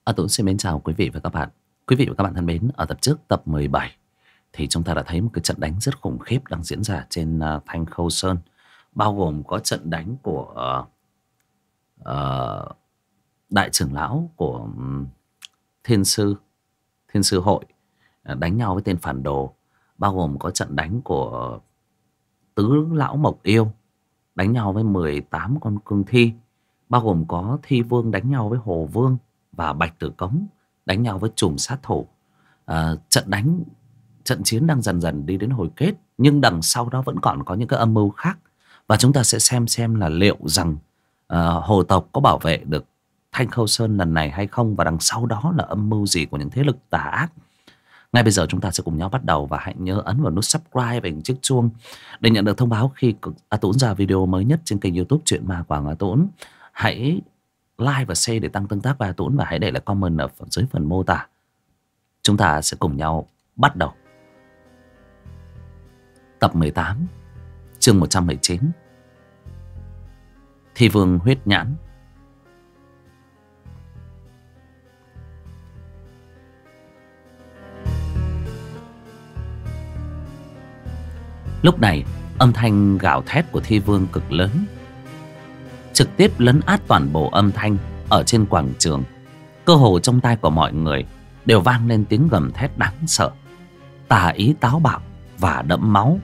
Tuấn xin mến chào quý vị và các bạn. Quý vị và các bạn thân mến, ở tập trước, tập 17 thì chúng ta đã thấy một cái trận đánh rất khủng khiếp đang diễn ra trên Thanh Khâu Sơn, bao gồm có trận đánh của ờ, đại trưởng lão của Thiên Sư Hội đánh nhau với tên phản đồ, bao gồm có trận đánh của tứ lão Mộc Yêu đánh nhau với 18 con cương thi, bao gồm có Thi Vương đánh nhau với Hồ Vương và Bạch Tử Cống đánh nhau với trùm sát thủ. Trận chiến đang dần dần đi đến hồi kết, nhưng đằng sau đó vẫn còn có những cái âm mưu khác, và chúng ta sẽ xem là liệu rằng hồ tộc có bảo vệ được Thanh Khâu Sơn lần này hay không, và đằng sau đó là âm mưu gì của những thế lực tà ác. Ngay bây giờ chúng ta sẽ cùng nhau bắt đầu, và hãy nhớ ấn vào nút subscribe và chiếc chuông để nhận được thông báo khi A Tũng ra video mới nhất trên kênh YouTube Chuyện Ma Quảng A Tũng. Hãy like và share để tăng tương tác với A Tũng, và hãy để lại comment ở dưới phần mô tả. Chúng ta sẽ cùng nhau bắt đầu tập 18, chương 119, Thi Vương huyết nhãn. Lúc này âm thanh gào thét của Thi Vương cực lớn, trực tiếp lấn át toàn bộ âm thanh ở trên quảng trường. Cơ hồ trong tai của mọi người đều vang lên tiếng gầm thét đáng sợ, tà ý táo bạo và đẫm máu.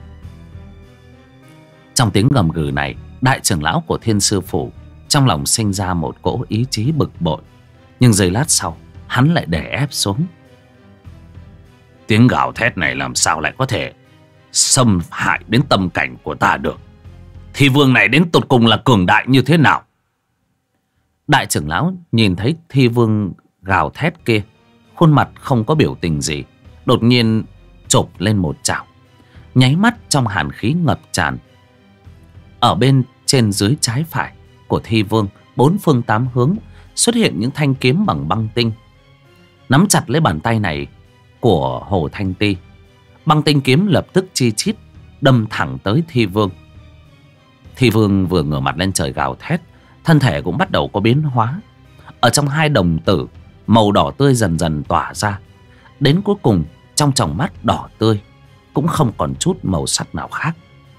Trong tiếng gầm gừ này, đại trưởng lão của Thiên Sư Phủ trong lòng sinh ra một cỗ ý chí bực bội, nhưng giây lát sau hắn lại đè ép xuống. Tiếng gào thét này làm sao lại có thể xâm hại đến tâm cảnh của ta được? Thi Vương này đến tột cùng là cường đại như thế nào? Đại trưởng lão nhìn thấy Thi Vương gào thét kia, khuôn mặt không có biểu tình gì, đột nhiên chộp lên một chảo. Nháy mắt trong hàn khí ngập tràn, ở bên trên dưới trái phải của Thi Vương, bốn phương tám hướng xuất hiện những thanh kiếm bằng băng tinh. Nắm chặt lấy bàn tay này của Hồ Thanh Ti, băng tinh kiếm lập tức chi chít đâm thẳng tới Thi Vương. Thi Vương vừa ngửa mặt lên trời gào thét, thân thể cũng bắt đầu có biến hóa. Ở trong hai đồng tử, màu đỏ tươi dần dần tỏa ra, đến cuối cùng trong tròng mắt đỏ tươi cũng không còn chút màu sắc nào khác.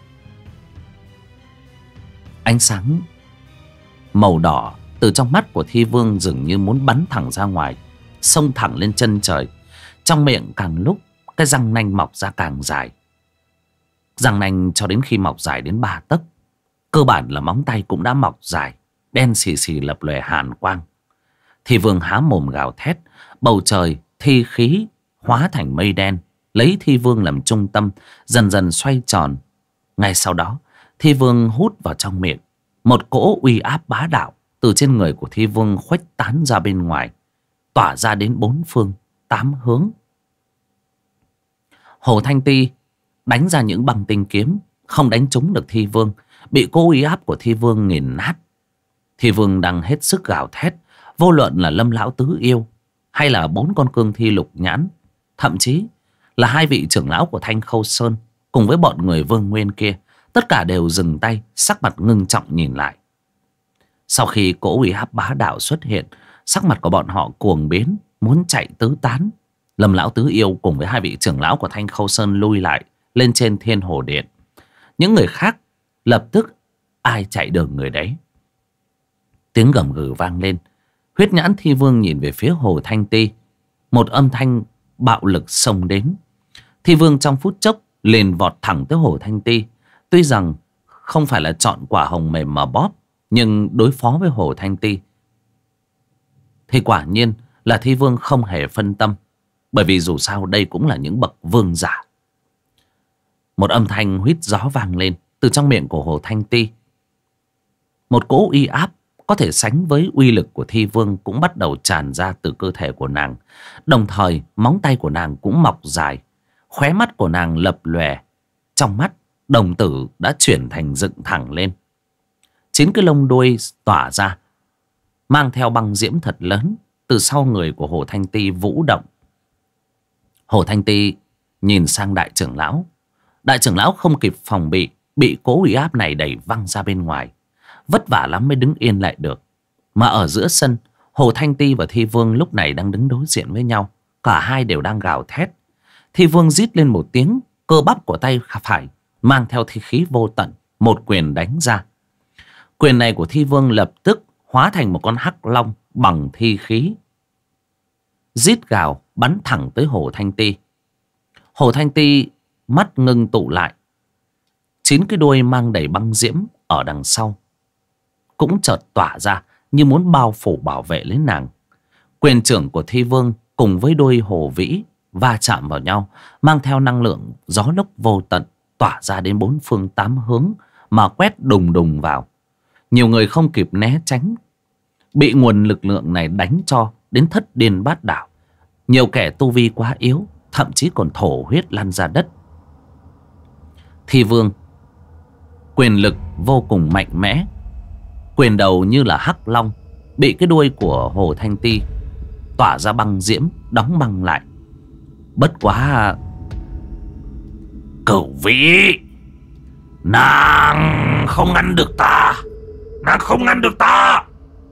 Ánh sáng màu đỏ từ trong mắt của Thi Vương dường như muốn bắn thẳng ra ngoài, xông thẳng lên chân trời. Trong miệng càng lúc cái răng nanh mọc ra càng dài, răng nanh cho đến khi mọc dài đến 3 tấc. Cơ bản là móng tay cũng đã mọc dài, đen xì xì lập lòe hàn quang. Thi Vương há mồm gào thét, bầu trời thi khí hóa thành mây đen, lấy Thi Vương làm trung tâm, dần dần xoay tròn. Ngay sau đó, Thi Vương hút vào trong miệng, một cỗ uy áp bá đạo từ trên người của Thi Vương khuếch tán ra bên ngoài, tỏa ra đến 4 phương 8 hướng. Hồ Thanh Ti đánh ra những băng tinh kiếm, không đánh trúng được Thi Vương, bị cỗ uy áp của Thi Vương nghiền nát. Thi Vương đang hết sức gào thét, vô luận là Lâm Lão Tứ Yêu hay là 4 con cương thi lục nhãn, thậm chí là 2 vị trưởng lão của Thanh Khâu Sơn cùng với bọn người Vương Nguyên kia, tất cả đều dừng tay, sắc mặt ngưng trọng nhìn lại. Sau khi cỗ uy áp bá đạo xuất hiện, sắc mặt của bọn họ cuồng biến, muốn chạy tứ tán. Lâm Lão Tứ Yêu cùng với 2 vị trưởng lão của Thanh Khâu Sơn lui lại lên trên Thiên Hồ Điện. Những người khác lập tức ai chạy đường người đấy. Tiếng gầm gừ vang lên. Huyết nhãn Thi Vương nhìn về phía Hồ Thanh Ti, một âm thanh bạo lực xông đến. Thi Vương trong phút chốc liền vọt thẳng tới Hồ Thanh Ti. Tuy rằng không phải là chọn quả hồng mềm mà bóp, nhưng đối phó với Hồ Thanh Ti thì quả nhiên là Thi Vương không hề phân tâm, bởi vì dù sao đây cũng là những bậc vương giả. Một âm thanh huýt gió vang lên từ trong miệng của Hồ Thanh Ti. Một cỗ uy áp có thể sánh với uy lực của Thi Vương cũng bắt đầu tràn ra từ cơ thể của nàng. Đồng thời móng tay của nàng cũng mọc dài, khóe mắt của nàng lập lòe, trong mắt đồng tử đã chuyển thành dựng thẳng lên. 9 cái lông đuôi tỏa ra, mang theo băng diễm thật lớn, từ sau người của Hồ Thanh Ti vũ động. Hồ Thanh Ti nhìn sang đại trưởng lão. Đại trưởng lão không kịp phòng bị cỗ uy áp này đẩy văng ra bên ngoài, vất vả lắm mới đứng yên lại được. Mà ở giữa sân, Hồ Thanh Ti và Thi Vương lúc này đang đứng đối diện với nhau. Cả hai đều đang gào thét. Thi Vương rít lên một tiếng, cơ bắp của tay phải mang theo thi khí vô tận, một quyền đánh ra. Quyền này của Thi Vương lập tức hóa thành một con hắc long bằng thi khí, rít gào bắn thẳng tới Hồ Thanh Ti. Hồ Thanh Ti mắt ngưng tụ lại, 9 cái đuôi mang đầy băng diễm ở đằng sau cũng chợt tỏa ra như muốn bao phủ bảo vệ lấy nàng. Quyền trưởng của Thi Vương cùng với đuôi hổ vĩ va chạm vào nhau, mang theo năng lượng gió lốc vô tận tỏa ra đến 4 phương 8 hướng mà quét đùng đùng vào. Nhiều người không kịp né tránh, bị nguồn lực lượng này đánh cho đến thất điên bát đảo. Nhiều kẻ tu vi quá yếu, thậm chí còn thổ huyết lăn ra đất. Thi Vương quyền lực vô cùng mạnh mẽ, quyền đầu như là hắc long, bị cái đuôi của Hồ Thanh Ti tỏa ra băng diễm đóng băng lại. Bất quá Cửu Vĩ, nàng không ngăn được ta, nàng không ngăn được ta.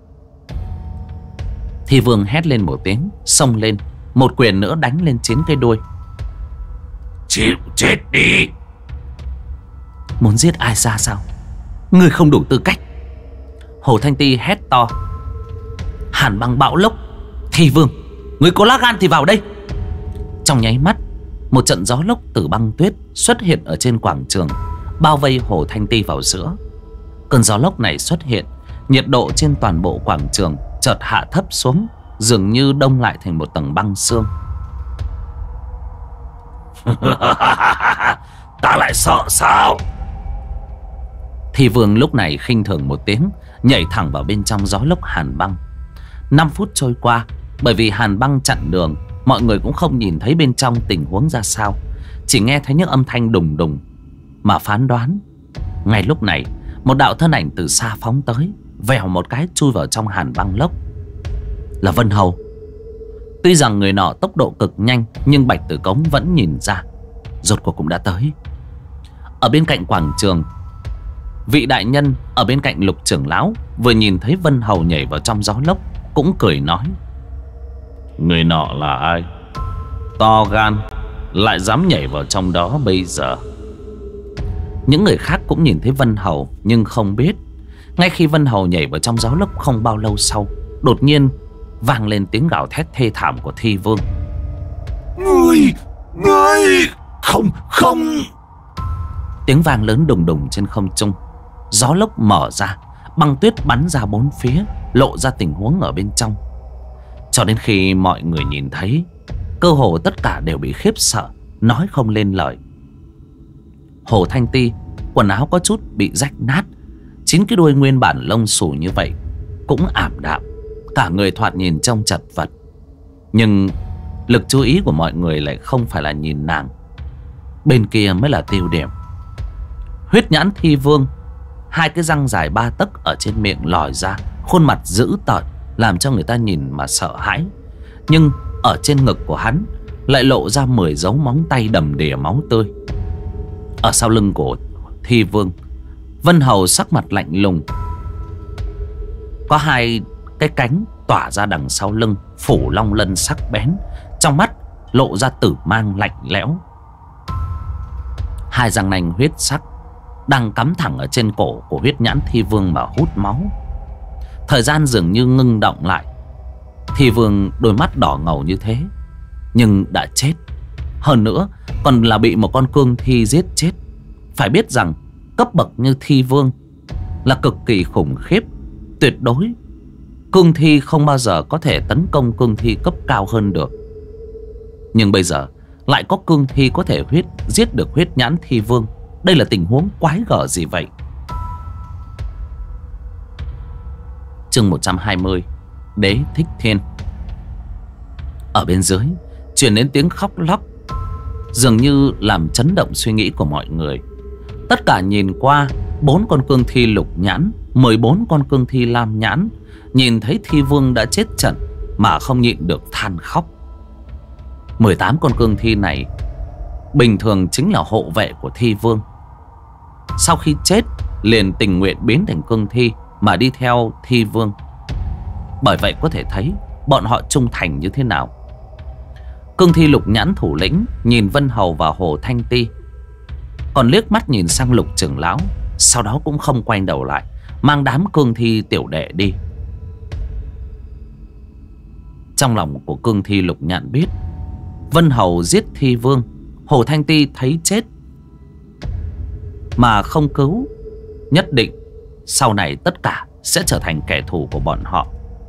Thi Vương hét lên một tiếng, xông lên, một quyền nữa đánh lên 9 cái đuôi. Chịu chết đi. Muốn giết ai ra sao? Ngươi không đủ tư cách. Hồ Thanh Ti hét to. Hàn băng bão lốc, Thi Vương, ngươi có lá gan thì vào đây. Trong nháy mắt, một trận gió lốc từ băng tuyết xuất hiện ở trên quảng trường, bao vây Hồ Thanh Ti vào giữa. Cơn gió lốc này xuất hiện, nhiệt độ trên toàn bộ quảng trường chợt hạ thấp xuống, dường như đông lại thành một tầng băng sương. Ta lại sợ sao? Thi Vương lúc này khinh thường một tiếng, nhảy thẳng vào bên trong gió lốc hàn băng. 5 phút trôi qua, bởi vì hàn băng chặn đường, mọi người cũng không nhìn thấy bên trong tình huống ra sao, chỉ nghe thấy những âm thanh đùng đùng mà phán đoán. Ngay lúc này, một đạo thân ảnh từ xa phóng tới, vèo một cái chui vào trong hàn băng lốc. Là Vân Hầu. Tuy rằng người nọ tốc độ cực nhanh, nhưng Bạch Tử Cống vẫn nhìn ra, rốt cuộc cũng đã tới. Ở bên cạnh quảng trường, vị đại nhân ở bên cạnh Lục trưởng lão vừa nhìn thấy Vân Hầu nhảy vào trong gió lốc, cũng cười nói: người nọ là ai? To gan, lại dám nhảy vào trong đó bây giờ. Những người khác cũng nhìn thấy Vân Hầu, nhưng không biết. Ngay khi Vân Hầu nhảy vào trong gió lốc không bao lâu sau, đột nhiên vang lên tiếng gào thét thê thảm của Thi Vương. Ngươi không. Tiếng vang lớn đùng đùng trên không trung. Gió lốc mở ra, băng tuyết bắn ra 4 phía, lộ ra tình huống ở bên trong. Cho đến khi mọi người nhìn thấy, cơ hồ tất cả đều bị khiếp sợ, nói không lên lời. Hồ Thanh Ti quần áo có chút bị rách nát, 9 cái đuôi nguyên bản lông xù như vậy cũng ảm đạm, cả người thoạt nhìn trông chật vật. Nhưng lực chú ý của mọi người lại không phải là nhìn nàng, bên kia mới là tiêu điểm. Huyết nhãn Thi Vương, 2 cái răng dài 3 tấc ở trên miệng lòi ra, khuôn mặt dữ tợn, làm cho người ta nhìn mà sợ hãi. Nhưng ở trên ngực của hắn lại lộ ra 10 dấu móng tay đầm đìa máu tươi. Ở sau lưng của Thi Vương, Vân Hầu sắc mặt lạnh lùng, có 2 cái cánh tỏa ra đằng sau lưng, phủ long lân sắc bén, trong mắt lộ ra tử mang lạnh lẽo. 2 răng nanh huyết sắc đang cắm thẳng ở trên cổ của huyết nhãn Thi Vương mà hút máu. Thời gian dường như ngưng động lại. Thi Vương đôi mắt đỏ ngầu như thế, nhưng đã chết. Hơn nữa còn là bị một con cương thi giết chết. Phải biết rằng cấp bậc như Thi Vương là cực kỳ khủng khiếp, tuyệt đối cương thi không bao giờ có thể tấn công cương thi cấp cao hơn được. Nhưng bây giờ lại có cương thi có thể giết được huyết nhãn Thi Vương. Đây là tình huống quái gở gì vậy? Chương 120, Đế Thích Thiên. Ở bên dưới truyền đến tiếng khóc lóc, dường như làm chấn động suy nghĩ của mọi người. Tất cả nhìn qua 4 con cương thi lục nhãn, 14 con cương thi lam nhãn, nhìn thấy Thi Vương đã chết trận mà không nhịn được than khóc. 18 con cương thi này bình thường chính là hộ vệ của Thi Vương. Sau khi chết liền tình nguyện biến thành cương thi mà đi theo Thi Vương. Bởi vậy có thể thấy bọn họ trung thành như thế nào. Cương thi Lục Nhãn thủ lĩnh nhìn Vân Hầu và Hồ Thanh Ti, còn liếc mắt nhìn sang Lục trưởng lão, sau đó cũng không quay đầu lại, mang đám cương thi tiểu đệ đi. Trong lòng của cương thi Lục Nhãn biết Vân Hầu giết Thi Vương, Hồ Thanh Ti thấy chết mà không cứu, nhất định sau này tất cả sẽ trở thành kẻ thù của bọn họ.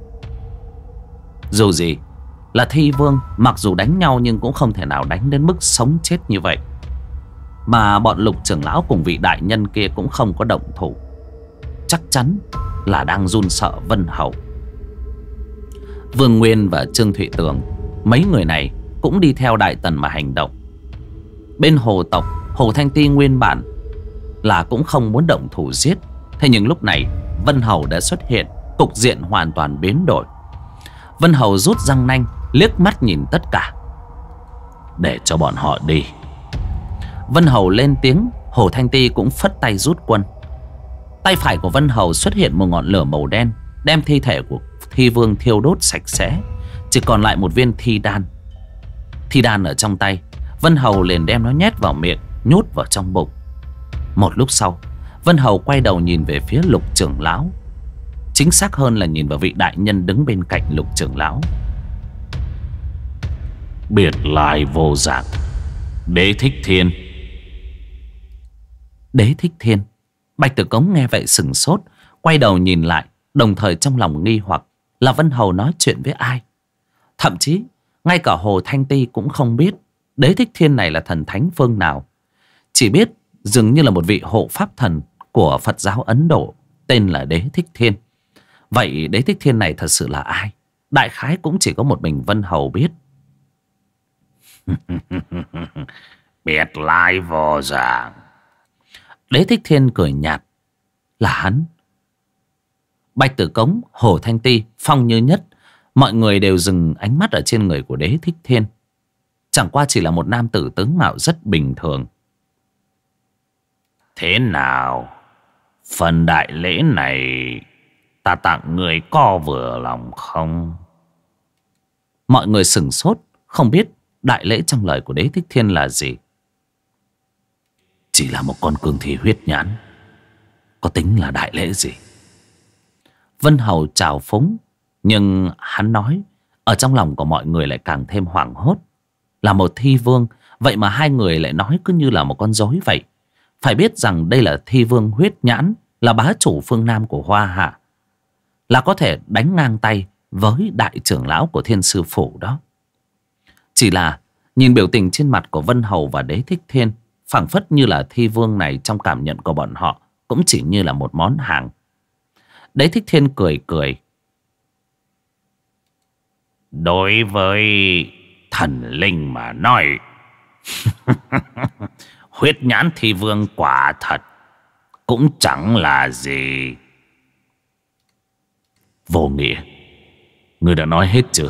Dù gì là Thi Vương, mặc dù đánh nhau nhưng cũng không thể nào đánh đến mức sống chết như vậy. Mà bọn Lục trưởng lão cùng vị đại nhân kia cũng không có động thủ, chắc chắn là đang run sợ Vân Hầu. Vương Nguyên và Trương Thụy Tường, mấy người này cũng đi theo Đại Tần mà hành động. Bên Hồ tộc, Hồ Thanh Ti nguyên bản là cũng không muốn động thủ giết. Thế nhưng lúc này Vân Hầu đã xuất hiện, cục diện hoàn toàn biến đổi. Vân Hầu rút răng nanh, liếc mắt nhìn tất cả. Để cho bọn họ đi. Vân Hầu lên tiếng, Hồ Thanh Ti cũng phất tay rút quân. Tay phải của Vân Hầu xuất hiện một ngọn lửa màu đen, đem thi thể của Thi Vương thiêu đốt sạch sẽ, chỉ còn lại một viên thi đan. Thi đan ở trong tay, Vân Hầu liền đem nó nhét vào miệng, nhốt vào trong bụng. Một lúc sau, Vân Hầu quay đầu nhìn về phía Lục trưởng lão, chính xác hơn là nhìn vào vị đại nhân đứng bên cạnh Lục trưởng lão. Biệt lai vô dạng, Đế Thích Thiên. Đế Thích Thiên. Bạch Tử Cống nghe vậy sửng sốt, quay đầu nhìn lại, đồng thời trong lòng nghi hoặc là Vân Hầu nói chuyện với ai. Thậm chí ngay cả Hồ Thanh Ti cũng không biết Đế Thích Thiên này là thần thánh phương nào, chỉ biết dường như là một vị hộ pháp thần của Phật giáo Ấn Độ tên là Đế Thích Thiên. Vậy Đế Thích Thiên này thật sự là ai? Đại khái cũng chỉ có một mình Vân Hầu biết. Biệt lai vô dạng. Đế Thích Thiên cười nhạt. Là hắn. Bạch Tử Cống, Hồ Thanh Ti, Phong Như Nhất, mọi người đều dừng ánh mắt ở trên người của Đế Thích Thiên. Chẳng qua chỉ là một nam tử tướng mạo rất bình thường. Thế nào, phần đại lễ này ta tặng người có vừa lòng không? Mọi người sửng sốt, không biết đại lễ trong lời của Đế Thích Thiên là gì. Chỉ là một con cương thi huyết nhãn, có tính là đại lễ gì? Vân Hầu trào phúng, nhưng hắn nói ở trong lòng của mọi người lại càng thêm hoảng hốt. Là một thi vương, vậy mà hai người lại nói cứ như là một con rối vậy. Phải biết rằng đây là thi vương huyết nhãn, là bá chủ phương Nam của Hoa Hạ, là có thể đánh ngang tay với đại trưởng lão của Thiên Sư Phủ đó. Chỉ là nhìn biểu tình trên mặt của Vân Hầu và Đế Thích Thiên, phảng phất như là thi vương này trong cảm nhận của bọn họ cũng chỉ như là một món hàng. Đế Thích Thiên cười cười. Đối với thần linh mà nói, huyết nhãn thi vương quả thật cũng chẳng là gì. Vô nghĩa, ngươi đã nói hết chưa?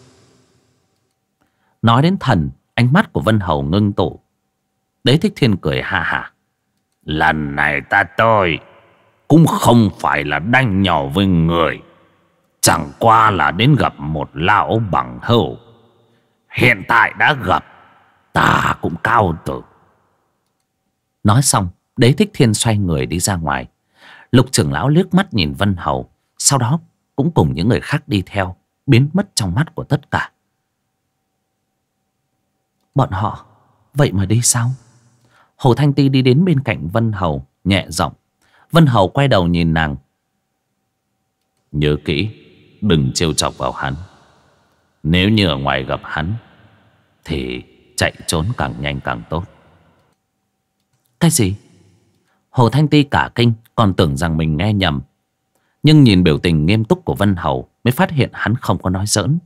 Nói đến thần, ánh mắt của Vân Hầu ngưng tụ. Đế Thích Thiên cười ha ha. Lần này ta tôi cũng không phải là đánh nhau với người, chẳng qua là đến gặp một lão bằng hữu. Hiện tại đã gặp, ta cũng cao tử. Nói xong, Đế Thích Thiên xoay người đi ra ngoài. Lục trưởng lão liếc mắt nhìn Vân Hầu, sau đó cũng cùng những người khác đi theo, biến mất trong mắt của tất cả. Bọn họ vậy mà đi sao? Hồ Thanh Ti đi đến bên cạnh Vân Hầu, nhẹ giọng. Vân Hầu quay đầu nhìn nàng. Nhớ kỹ, đừng trêu chọc vào hắn. Nếu như ở ngoài gặp hắn thì chạy trốn càng nhanh càng tốt. Cái gì? Hồ Thanh Ti cả kinh, còn tưởng rằng mình nghe nhầm. Nhưng nhìn biểu tình nghiêm túc của Vân Hầu mới phát hiện hắn không có nói giỡn.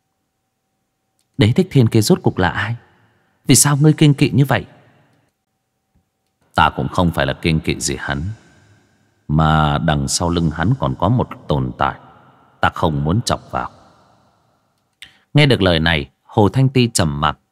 Đế Thích Thiên kia rốt cuộc là ai? Vì sao ngươi kiêng kỵ như vậy? Ta cũng không phải là kiêng kỵ gì hắn, mà đằng sau lưng hắn còn có một tồn tại ta không muốn chọc vào. Nghe được lời này, Hồ Thanh Ti trầm mặc.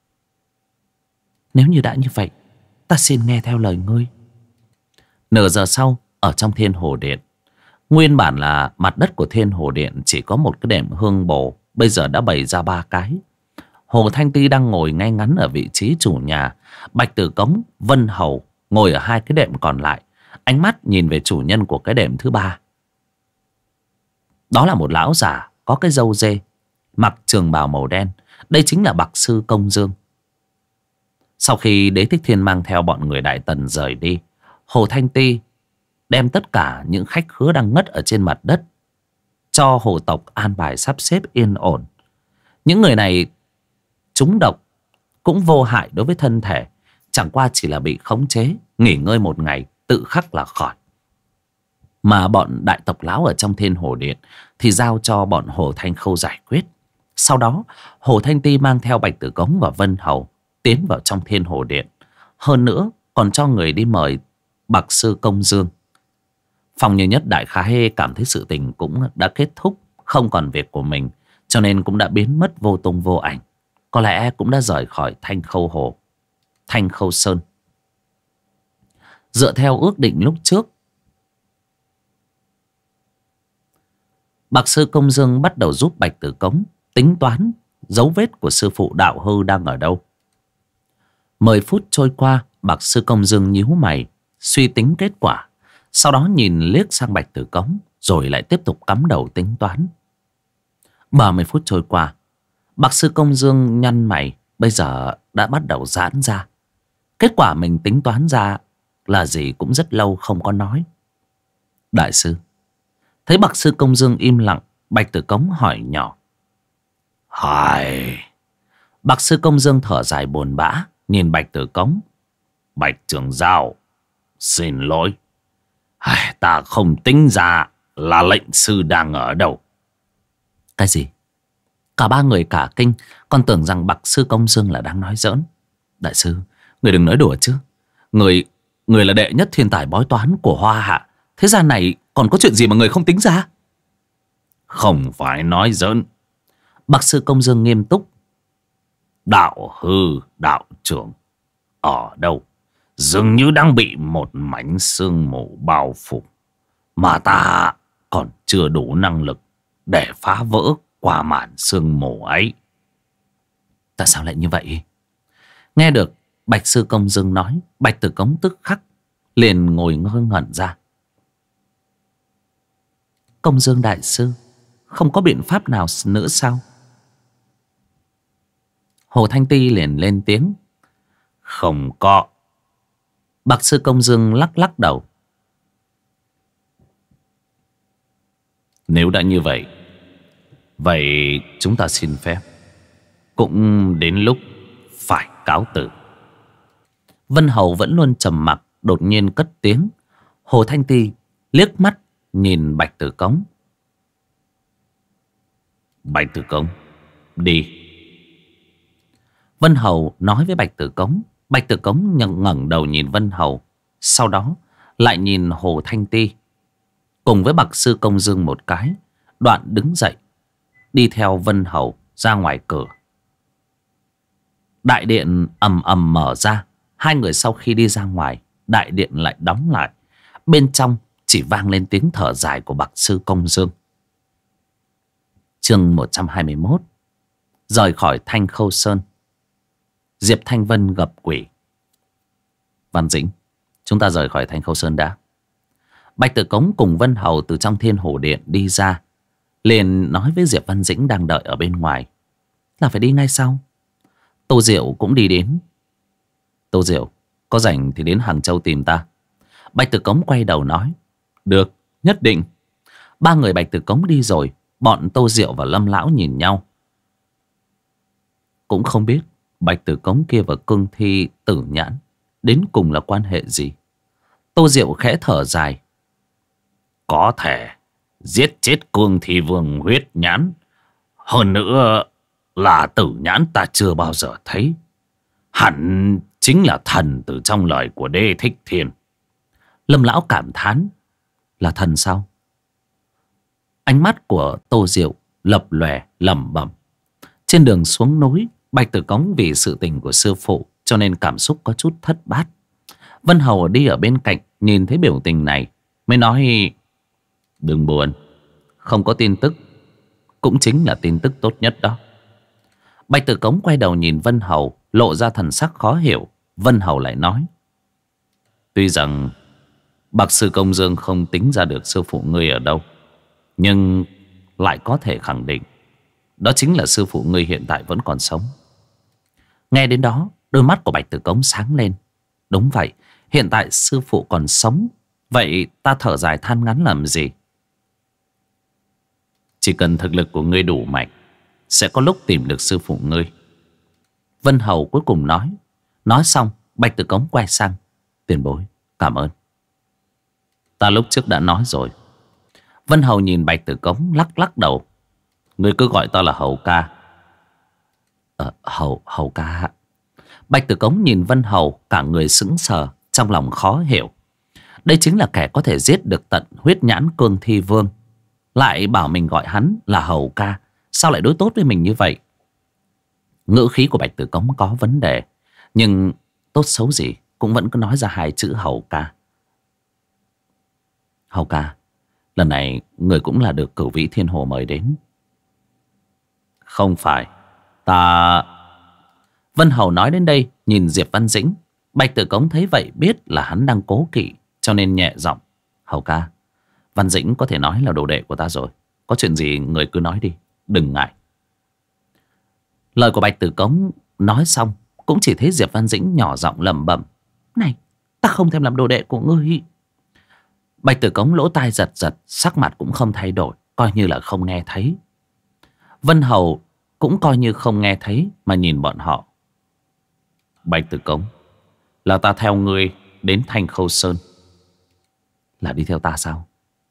Nếu như đã như vậy, ta xin nghe theo lời ngươi. Nửa giờ sau, ở trong Thiên Hồ Điện, Nguyên bản là mặt đất của Thiên Hồ Điện chỉ có một cái đệm hương bồ, bây giờ đã bày ra 3 cái. Hồ Thanh Ti đang ngồi ngay ngắn ở vị trí chủ nhà. Bạch Tử Cống, Vân Hầu ngồi ở 2 cái đệm còn lại. Ánh mắt nhìn về chủ nhân của cái đệm thứ 3. Đó là một lão già có cái râu dê, mặc trường bào màu đen. Đây chính là Bạc Sư Công Dương. Sau khi Đế Thích Thiên mang theo bọn người Đại Tần rời đi, Hồ Thanh Ti đem tất cả những khách khứa đang ngất ở trên mặt đất cho hồ tộc an bài sắp xếp yên ổn. Những người này trúng độc cũng vô hại đối với thân thể, chẳng qua chỉ là bị khống chế, nghỉ ngơi 1 ngày tự khắc là khỏi. Mà bọn đại tộc lão ở trong Thiên Hồ Điện thì giao cho bọn Hồ Thanh Khâu giải quyết. Sau đó Hồ Thanh Ti mang theo Bạch Tử Cống và Vân Hầu tiến vào trong Thiên Hồ Điện. Hơn nữa còn cho người đi mời Bạc Sư Công Dương. Phong Như Nhất đại khái cảm thấy sự tình cũng đã kết thúc, không còn việc của mình, cho nên cũng đã biến mất vô tung vô ảnh. Có lẽ cũng đã rời khỏi Thanh Khâu Sơn. Dựa theo ước định lúc trước, Bạc Sư Công Dương bắt đầu giúp Bạch Tử Cống tính toán dấu vết của sư phụ Đạo Hư đang ở đâu. 10 phút trôi qua, Bạc Sư Công Dương nhíu mày suy tính kết quả, sau đó nhìn liếc sang Bạch Tử Cống, rồi lại tiếp tục cắm đầu tính toán. 30 phút trôi qua, Bạc Sư Công Dương nhăn mày, bây giờ đã bắt đầu giãn ra. Kết quả mình tính toán ra là gì cũng rất lâu không có nói. Đại sư. Thấy Bạc Sư Công Dương im lặng, Bạch Tử Cống hỏi nhỏ. Hỏi. Bạc Sư Công Dương thở dài buồn bã, nhìn Bạch Tử Cống. Bạch trưởng giáo, xin lỗi. Ta không tính ra là lệnh sư đang ở đâu. Cái gì? Cả 3 người cả kinh, còn tưởng rằng Bạc Sư Công Dương là đang nói giỡn. Đại sư, người đừng nói đùa chứ. Người là đệ nhất thiên tài bói toán của Hoa Hạ. Thế gian này còn có chuyện gì mà người không tính ra? Không phải nói giỡn. Bạc Sư Công Dương nghiêm túc. Đạo Hư đạo trưởng ở đâu? Dường như đang bị một mảnh sương mù bao phủ, mà ta còn chưa đủ năng lực để phá vỡ qua màn sương mù ấy. Tại sao lại như vậy? Nghe được Bạch Sư Công Dương nói, Bạch Tử Cống tức khắc liền ngồi ngơ ngẩn ra. Công Dương đại sư, không có biện pháp nào nữa sao? Hồ Thanh Ti liền lên tiếng. Không có. Bạc Sư Công Dương lắc lắc đầu. Nếu đã như vậy, vậy chúng ta xin phép. Cũng đến lúc phải cáo từ. Vân Hầu vẫn luôn trầm mặc, đột nhiên cất tiếng. Hồ Thanh Ti liếc mắt nhìn Bạch Tử Cống. Bạch Tử Cống, đi. Vân Hầu nói với Bạch Tử Cống. Bạch Tử Cống ngẩng đầu nhìn Vân Hầu, sau đó lại nhìn Hồ Thanh Ti, cùng với Bạc Sư Công Dương một cái, đoạn đứng dậy đi theo Vân Hầu ra ngoài cửa. Đại điện ầm ầm mở ra. 2 người sau khi đi ra ngoài, đại điện lại đóng lại. Bên trong chỉ vang lên tiếng thở dài của Bạc Sư Công Dương. Chương 121. Rời khỏi Thanh Khâu Sơn. Diệp Thanh Vân gặp quỷ. Văn Dĩnh, chúng ta rời khỏi Thanh Khâu Sơn đã. Bạch Tử Cống cùng Vân Hầu từ trong Thiên Hồ Điện đi ra, liền nói với Diệp Văn Dĩnh đang đợi ở bên ngoài là phải đi ngay sau. Tô Diệu cũng đi đến. Tô Diệu, có rảnh thì đến Hàng Châu tìm ta. Bạch Tử Cống quay đầu nói. Được, nhất định. 3 người Bạch Tử Cống đi rồi, bọn Tô Diệu và Lâm Lão nhìn nhau. Cũng không biết Bạch Tử Cống kia và cương thi Tử Nhãn đến cùng là quan hệ gì. Tô Diệu khẽ thở dài. Có thể giết chết cương thi vương Huyết Nhãn. Hơn nữa là Tử Nhãn ta chưa bao giờ thấy. Hẳn chính là thần từ trong lời của Đế Thích Thiên. Lâm Lão cảm thán. Là thần sao? Ánh mắt của Tô Diệu lập lòe lẩm bẩm. Trên đường xuống núi, Bạch Tử Cống vì sự tình của sư phụ cho nên cảm xúc có chút thất bát. Vân Hầu đi ở bên cạnh nhìn thấy biểu tình này mới nói. Đừng buồn, không có tin tức cũng chính là tin tức tốt nhất đó. Bạch Tử Cống quay đầu nhìn Vân Hầu, lộ ra thần sắc khó hiểu. Vân Hầu lại nói: tuy rằng Bạc Sư Công Dương không tính ra được sư phụ ngươi ở đâu, nhưng lại có thể khẳng định đó chính là sư phụ ngươi hiện tại vẫn còn sống. Nghe đến đó, đôi mắt của Bạch Tử Cống sáng lên. Đúng vậy, hiện tại sư phụ còn sống. Vậy ta thở dài than ngắn làm gì? Chỉ cần thực lực của ngươi đủ mạnh, sẽ có lúc tìm được sư phụ ngươi. Vân Hầu cuối cùng nói. Nói xong, Bạch Tử Cống quay sang: tiền bối, cảm ơn. Ta lúc trước đã nói rồi. Vân Hầu nhìn Bạch Tử Cống lắc lắc đầu. Ngươi cứ gọi ta là Hầu ca. Hầu ca. Bạch Tử Cống nhìn Vân Hầu, cả người sững sờ, trong lòng khó hiểu. Đây chính là kẻ có thể giết được tận huyết nhãn cương thi vương, lại bảo mình gọi hắn là Hầu ca. Sao lại đối tốt với mình như vậy? Ngữ khí của Bạch Tử Cống có vấn đề, nhưng tốt xấu gì cũng vẫn cứ nói ra hai chữ Hầu ca. Hầu ca, lần này người cũng là được Cửu Vĩ Thiên Hồ mời đến. Không phải, ta... Vân Hầu nói đến đây, nhìn Diệp Văn Dĩnh. Bạch Tử Cống thấy vậy biết là hắn đang cố kỵ, cho nên nhẹ giọng: Hầu ca, Văn Dĩnh có thể nói là đồ đệ của ta rồi. Có chuyện gì người cứ nói đi, đừng ngại. Lời của Bạch Tử Cống nói xong, cũng chỉ thấy Diệp Văn Dĩnh nhỏ giọng lẩm bẩm: này, ta không thèm làm đồ đệ của ngươi. Bạch Tử Cống lỗ tai giật giật, sắc mặt cũng không thay đổi, coi như là không nghe thấy. Vân Hầu cũng coi như không nghe thấy, mà nhìn bọn họ. Bạch Tử Cống, là ta theo ngươi đến Thanh Khâu Sơn. Là đi theo ta sao?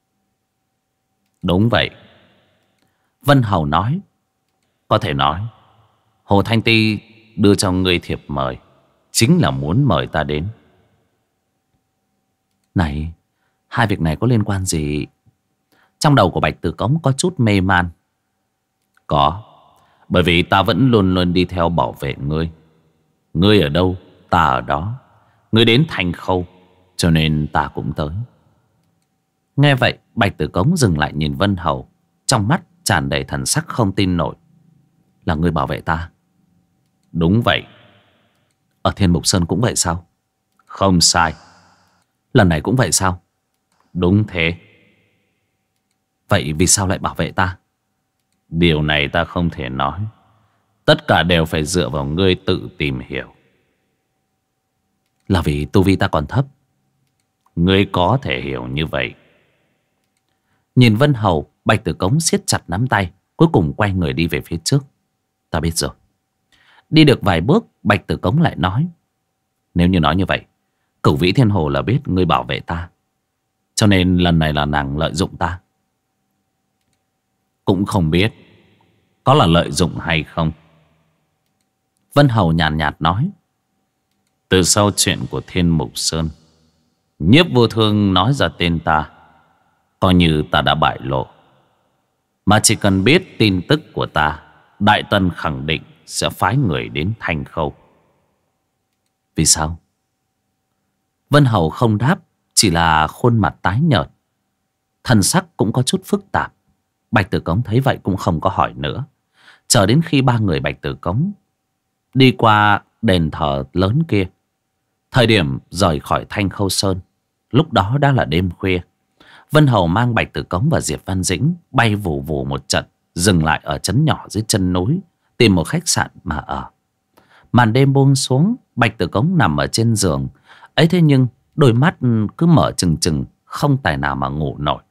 Đúng vậy. Vân Hầu nói. Có thể nói Hồ Thanh Ti đưa cho ngươi thiệp mời, chính là muốn mời ta đến. Này, hai việc này có liên quan gì? Trong đầu của Bạch Tử Cống có chút mê man. Có, bởi vì ta vẫn luôn luôn đi theo bảo vệ ngươi. Ngươi ở đâu, ta ở đó. Ngươi đến Thanh Khâu, cho nên ta cũng tới. Nghe vậy, Bạch Tử Cống dừng lại nhìn Vân Hầu, trong mắt tràn đầy thần sắc không tin nổi. Là ngươi bảo vệ ta? Đúng vậy. Ở Thiên Mục Sơn cũng vậy sao? Không sai. Lần này cũng vậy sao? Đúng thế. Vậy vì sao lại bảo vệ ta? Điều này ta không thể nói. Tất cả đều phải dựa vào ngươi tự tìm hiểu. Là vì tu vi ta còn thấp? Ngươi có thể hiểu như vậy. Nhìn Vân Hầu, Bạch Tử Cống siết chặt nắm tay, cuối cùng quay người đi về phía trước. Ta biết rồi. Đi được vài bước, Bạch Tử Cống lại nói: nếu như nói như vậy, Cửu Vĩ Thiên Hồ là biết ngươi bảo vệ ta, cho nên lần này là nàng lợi dụng ta. Cũng không biết có là lợi dụng hay không. Vân Hầu nhàn nhạt nói: từ sau chuyện của Thiên Mục Sơn, Nhiếp Vô Thương nói ra tên ta, coi như ta đã bại lộ. Mà chỉ cần biết tin tức của ta, Đại Tân khẳng định sẽ phái người đến Thanh Khâu. Vì sao? Vân Hầu không đáp, chỉ là khuôn mặt tái nhợt, thần sắc cũng có chút phức tạp. Bạch Tử Cống thấy vậy cũng không có hỏi nữa. Chờ đến khi ba người Bạch Tử Cống đi qua đền thờ lớn kia, thời điểm rời khỏi Thanh Khâu Sơn, lúc đó đã là đêm khuya. Vân Hầu mang Bạch Tử Cống và Diệp Văn Dĩnh bay vù vù một trận, dừng lại ở trấn nhỏ dưới chân núi, tìm một khách sạn mà ở. Màn đêm buông xuống, Bạch Tử Cống nằm ở trên giường ấy, thế nhưng đôi mắt cứ mở trừng trừng, không tài nào mà ngủ nổi.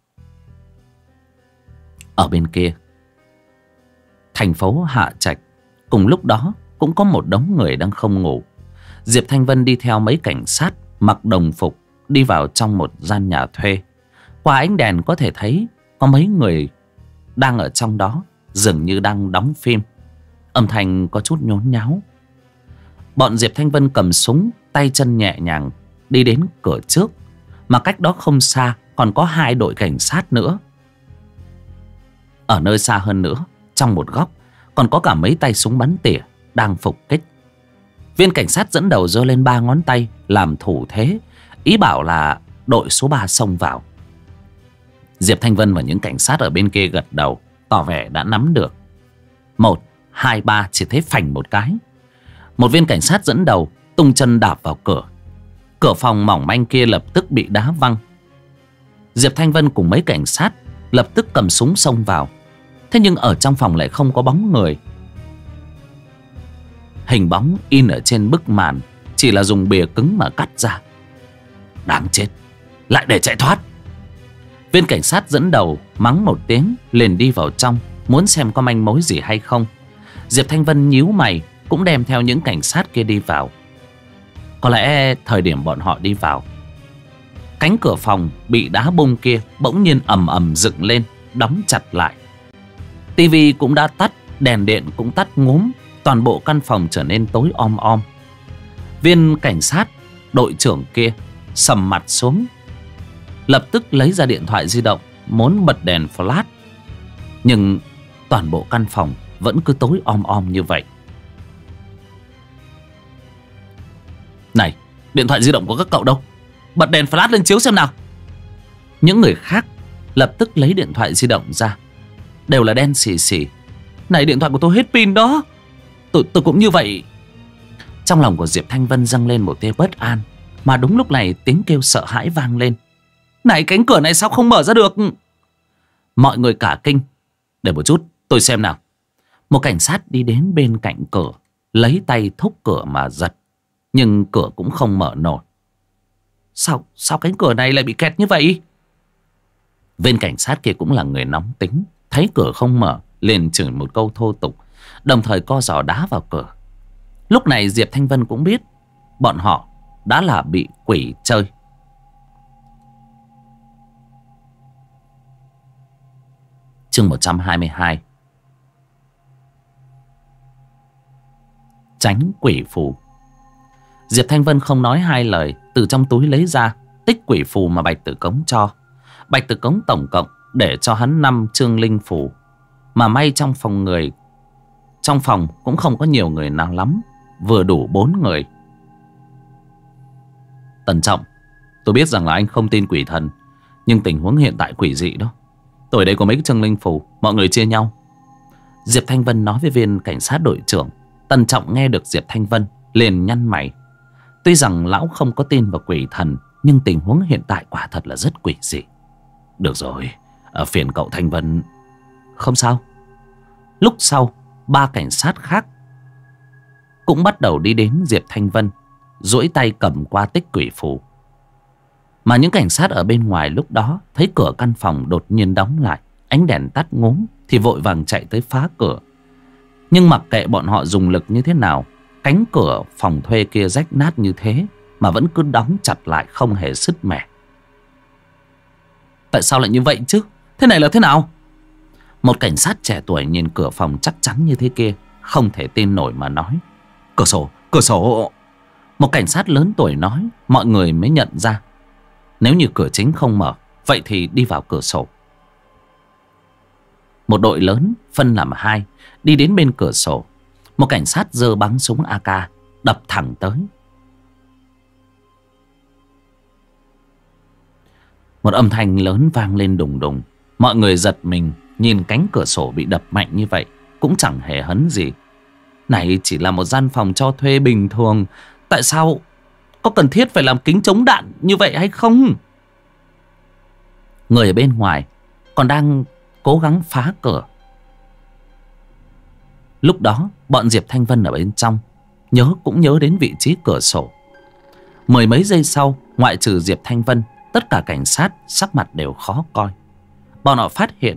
Ở bên kia, thành phố Hạ Trạch, cùng lúc đó cũng có một đống người đang không ngủ. Diệp Thanh Vân đi theo mấy cảnh sát mặc đồng phục đi vào trong một gian nhà thuê. Qua ánh đèn có thể thấy có mấy người đang ở trong đó, dường như đang đóng phim. Âm thanh có chút nhốn nháo. Bọn Diệp Thanh Vân cầm súng, tay chân nhẹ nhàng đi đến cửa trước, mà cách đó không xa còn có hai đội cảnh sát nữa. Ở nơi xa hơn nữa, trong một góc còn có cả mấy tay súng bắn tỉa đang phục kích. Viên cảnh sát dẫn đầu giơ lên 3 ngón tay làm thủ thế, ý bảo là đội số 3 xông vào. Diệp Thanh Vân và những cảnh sát ở bên kia gật đầu, tỏ vẻ đã nắm được. 1, 2, 3 chỉ thấy phành một cái. Một viên cảnh sát dẫn đầu tung chân đạp vào cửa. Cửa phòng mỏng manh kia lập tức bị đá văng. Diệp Thanh Vân cùng mấy cảnh sát lập tức cầm súng xông vào. Thế nhưng ở trong phòng lại không có bóng người. Hình bóng in ở trên bức màn chỉ là dùng bìa cứng mà cắt ra. Đáng chết, lại để chạy thoát. Viên cảnh sát dẫn đầu mắng một tiếng, liền đi vào trong, muốn xem có manh mối gì hay không. Diệp Thanh Vân nhíu mày, cũng đem theo những cảnh sát kia đi vào. Có lẽ thời điểm bọn họ đi vào, cánh cửa phòng bị đá bung kia bỗng nhiên ầm ầm dựng lên, đóng chặt lại. Tivi cũng đã tắt, đèn điện cũng tắt ngúm, toàn bộ căn phòng trở nên tối om om. Viên cảnh sát đội trưởng kia sầm mặt xuống, lập tức lấy ra điện thoại di động muốn bật đèn flash. Nhưng toàn bộ căn phòng vẫn cứ tối om om như vậy. Này, điện thoại di động của các cậu đâu? Bật đèn flash lên chiếu xem nào. Những người khác lập tức lấy điện thoại di động ra, đều là đen xì xì. Này, điện thoại của tôi hết pin đó. Tôi cũng như vậy. Trong lòng của Diệp Thanh Vân dâng lên một tia bất an. Mà đúng lúc này tiếng kêu sợ hãi vang lên. Này, cánh cửa này sao không mở ra được? Mọi người cả kinh. Để một chút, tôi xem nào. Một cảnh sát đi đến bên cạnh cửa, lấy tay thúc cửa mà giật. Nhưng cửa cũng không mở nổi. Sao cánh cửa này lại bị kẹt như vậy? Viên cảnh sát kia cũng là người nóng tính, thấy cửa không mở liền chửi một câu thô tục, đồng thời co giò đá vào cửa. Lúc này Diệp Thanh Vân cũng biết bọn họ đã là bị quỷ chơi. Chương 122. Tránh quỷ phù. Diệp Thanh Vân không nói hai lời, từ trong túi lấy ra tích quỷ phù mà Bạch Tử Cống cho. Bạch Tử Cống tổng cộng để cho hắn 5 chương linh phù. Mà may trong phòng cũng không có nhiều người nào lắm, vừa đủ 4 người. Tần Trọng, tôi biết rằng là anh không tin quỷ thần, nhưng tình huống hiện tại quỷ dị đó. Tôi ở đây có mấy cái chương linh phù, mọi người chia nhau. Diệp Thanh Vân nói với viên cảnh sát đội trưởng. Tần Trọng nghe được Diệp Thanh Vân liền nhăn mày. Tuy rằng lão không có tin vào quỷ thần, nhưng tình huống hiện tại quả thật là rất quỷ dị. Được rồi, phiền cậu Thanh Vân. Không sao. Lúc sau 3 cảnh sát khác cũng bắt đầu đi đến Diệp Thanh Vân, duỗi tay cầm qua tích quỷ phù. Mà những cảnh sát ở bên ngoài lúc đó thấy cửa căn phòng đột nhiên đóng lại, ánh đèn tắt ngúm, thì vội vàng chạy tới phá cửa. Nhưng mặc kệ bọn họ dùng lực như thế nào, cánh cửa phòng thuê kia rách nát như thế mà vẫn cứ đóng chặt lại, không hề sứt mẻ. Tại sao lại như vậy chứ? Thế này là thế nào? Một cảnh sát trẻ tuổi nhìn cửa phòng chắc chắn như thế kia, không thể tin nổi mà nói. Cửa sổ. Một cảnh sát lớn tuổi nói, mọi người mới nhận ra. Nếu như cửa chính không mở, vậy thì đi vào cửa sổ. Một đội lớn phân làm 2 đi đến bên cửa sổ. Một cảnh sát giơ bắn súng AK đập thẳng tới. Một âm thanh lớn vang lên đùng đùng. Mọi người giật mình, nhìn cánh cửa sổ bị đập mạnh như vậy, cũng chẳng hề hấn gì. Này chỉ là một gian phòng cho thuê bình thường, tại sao có cần thiết phải làm kính chống đạn như vậy hay không? Người ở bên ngoài còn đang cố gắng phá cửa. Lúc đó bọn Diệp Thanh Vân ở bên trong cũng nhớ đến vị trí cửa sổ. Mười mấy giây sau, ngoại trừ Diệp Thanh Vân, tất cả cảnh sát sắc mặt đều khó coi. Bọn họ phát hiện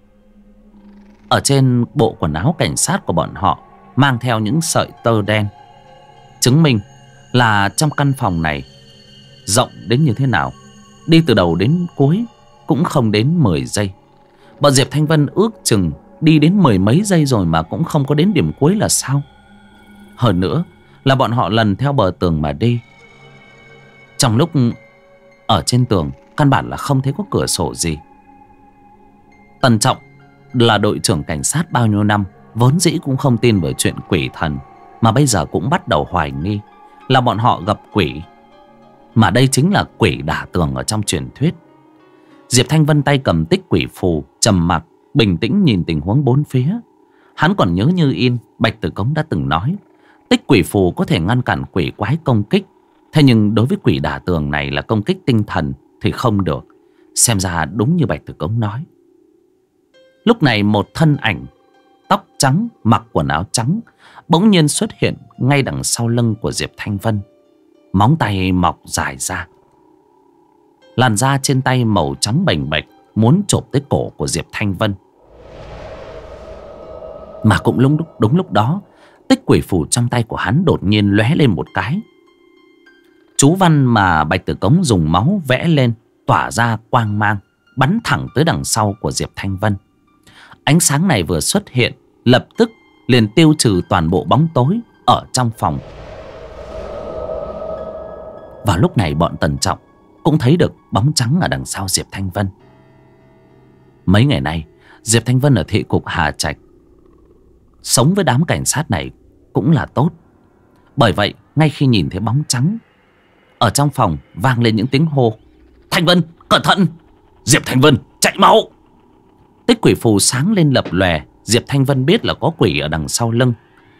ở trên bộ quần áo cảnh sát của bọn họ mang theo những sợi tơ đen, chứng minh là trong căn phòng này rộng đến như thế nào, đi từ đầu đến cuối cũng không đến 10 giây. Bọn Diệp Thanh Vân ước chừng đi đến 10 mấy giây rồi mà cũng không có đến điểm cuối là sao? Hơn nữa là bọn họ lần theo bờ tường mà đi. Trong lúc ở trên tường căn bản là không thấy có cửa sổ gì. Tần Trọng là đội trưởng cảnh sát bao nhiêu năm, vốn dĩ cũng không tin vào chuyện quỷ thần, mà bây giờ cũng bắt đầu hoài nghi là bọn họ gặp quỷ, mà đây chính là quỷ đả tường ở trong truyền thuyết. Diệp Thanh Vân tay cầm tích quỷ phù, trầm mặc bình tĩnh nhìn tình huống bốn phía. Hắn còn nhớ như in Bạch Tử Cống đã từng nói tích quỷ phù có thể ngăn cản quỷ quái công kích. Thế nhưng đối với quỷ đả tường này là công kích tinh thần thì không được. Xem ra đúng như Bạch Tử Cống nói. Lúc này một thân ảnh tóc trắng, mặc quần áo trắng bỗng nhiên xuất hiện ngay đằng sau lưng của Diệp Thanh Vân. Móng tay mọc dài ra, làn da trên tay màu trắng bềnh bệch, muốn chộp tới cổ của Diệp Thanh Vân. Mà cũng đúng lúc đó, tích quỷ phù trong tay của hắn đột nhiên lóe lên một cái. Chú văn mà Bạch Tử Cống dùng máu vẽ lên tỏa ra quang mang, bắn thẳng tới đằng sau của Diệp Thanh Vân. Ánh sáng này vừa xuất hiện, lập tức liền tiêu trừ toàn bộ bóng tối ở trong phòng. Vào lúc này bọn Tần Trọng cũng thấy được bóng trắng ở đằng sau Diệp Thanh Vân. Mấy ngày nay Diệp Thanh Vân ở thị cục Hà Trạch sống với đám cảnh sát này cũng là tốt. Bởi vậy ngay khi nhìn thấy bóng trắng, ở trong phòng vang lên những tiếng hô: Thanh Vân, cẩn thận! Diệp Thanh Vân, chạy mau! Tích quỷ phù sáng lên lập lòe. Diệp Thanh Vân biết là có quỷ ở đằng sau lưng.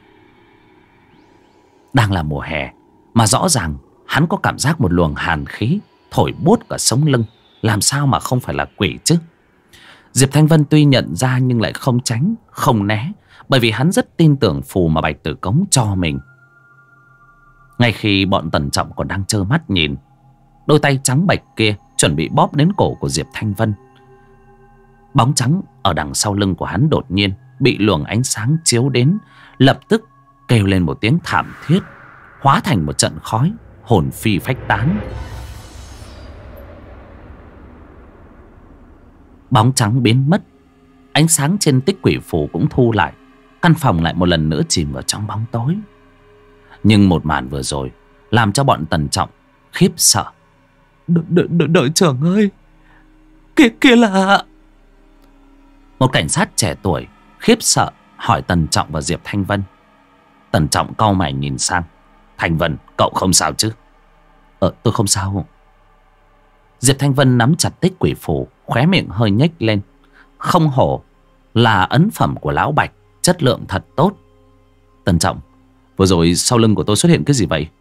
Đang là mùa hè mà rõ ràng hắn có cảm giác một luồng hàn khí thổi buốt cả sống lưng. Làm sao mà không phải là quỷ chứ? Diệp Thanh Vân tuy nhận ra nhưng lại không tránh, không né, bởi vì hắn rất tin tưởng phù mà Bạch Tử Cống cho mình. Ngay khi bọn Tần Trọng còn đang trơ mắt nhìn, đôi tay trắng bệch kia chuẩn bị bóp đến cổ của Diệp Thanh Vân, bóng trắng ở đằng sau lưng của hắn đột nhiên bị luồng ánh sáng chiếu đến, lập tức kêu lên một tiếng thảm thiết, hóa thành một trận khói, hồn phi phách tán. Bóng trắng biến mất, ánh sáng trên tích quỷ phù cũng thu lại. Căn phòng lại một lần nữa chìm vào trong bóng tối. Nhưng một màn vừa rồi làm cho bọn Tần Trọng khiếp sợ. Đội trưởng ơi, kia là... Một cảnh sát trẻ tuổi khiếp sợ hỏi Tần Trọng và Diệp Thanh Vân. Tần Trọng cau mày nhìn sang: Thanh Vân, cậu không sao chứ? Tôi không sao. Diệp Thanh Vân nắm chặt tích quỷ phù, khóe miệng hơi nhếch lên. Không hổ là ấn phẩm của lão Bạch, chất lượng thật tốt. Tần Trọng, vừa rồi sau lưng của tôi xuất hiện cái gì vậy?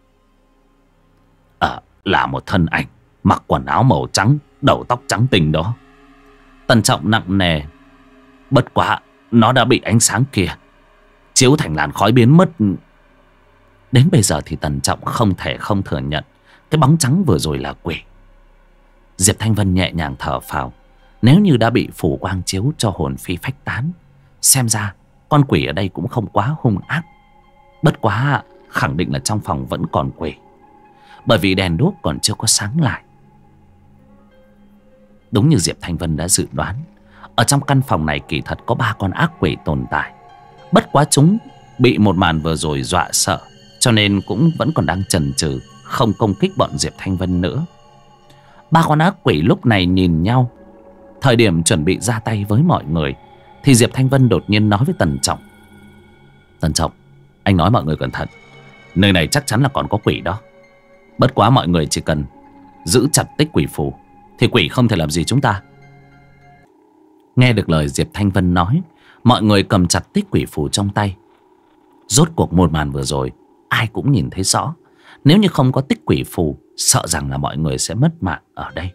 Là một thân ảnh mặc quần áo màu trắng, đầu tóc trắng tinh đó. Tần Trọng nặng nề: Bất quá nó đã bị ánh sáng kia chiếu thành làn khói biến mất. Đến bây giờ thì Tần Trọng không thể không thừa nhận cái bóng trắng vừa rồi là quỷ. Diệp Thanh Vân nhẹ nhàng thở phào. Nếu như đã bị phủ quang chiếu cho hồn phi phách tán, xem ra con quỷ ở đây cũng không quá hung ác. Bất quá khẳng định là trong phòng vẫn còn quỷ, bởi vì đèn đuốc còn chưa có sáng lại. Đúng như Diệp Thanh Vân đã dự đoán, ở trong căn phòng này kỳ thật có 3 con ác quỷ tồn tại. Bất quá chúng bị một màn vừa rồi dọa sợ, cho nên cũng vẫn còn đang chần chừ không công kích bọn Diệp Thanh Vân nữa. 3 con ác quỷ lúc này nhìn nhau. Thời điểm chuẩn bị ra tay với mọi người thì Diệp Thanh Vân đột nhiên nói với Tần Trọng: Tần Trọng, anh nói mọi người cẩn thận, nơi này chắc chắn là còn có quỷ đó. Bất quá mọi người chỉ cần giữ chặt tích quỷ phù thì quỷ không thể làm gì chúng ta. Nghe được lời Diệp Thanh Vân nói, mọi người cầm chặt tích quỷ phù trong tay. Rốt cuộc một màn vừa rồi ai cũng nhìn thấy rõ. Nếu như không có tích quỷ phù, sợ rằng là mọi người sẽ mất mạng ở đây.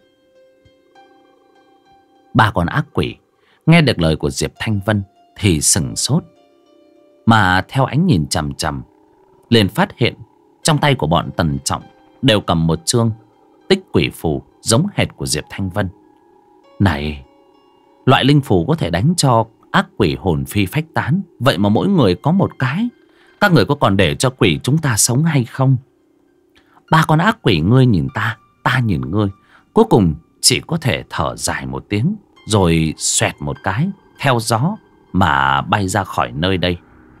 3 con ác quỷ nghe được lời của Diệp Thanh Vân thì sửng sốt, mà theo ánh nhìn chằm chằm liền phát hiện trong tay của bọn Tần Trọng đều cầm một chương tích quỷ phù giống hệt của Diệp Thanh Vân. Này, loại linh phù có thể đánh cho ác quỷ hồn phi phách tán, vậy mà mỗi người có một cái. Các người có còn để cho quỷ chúng ta sống hay không? 3 con ác quỷ ngươi nhìn ta, ta nhìn ngươi, cuối cùng chỉ có thể thở dài một tiếng, rồi xoẹt một cái theo gió mà bay ra khỏi nơi đây.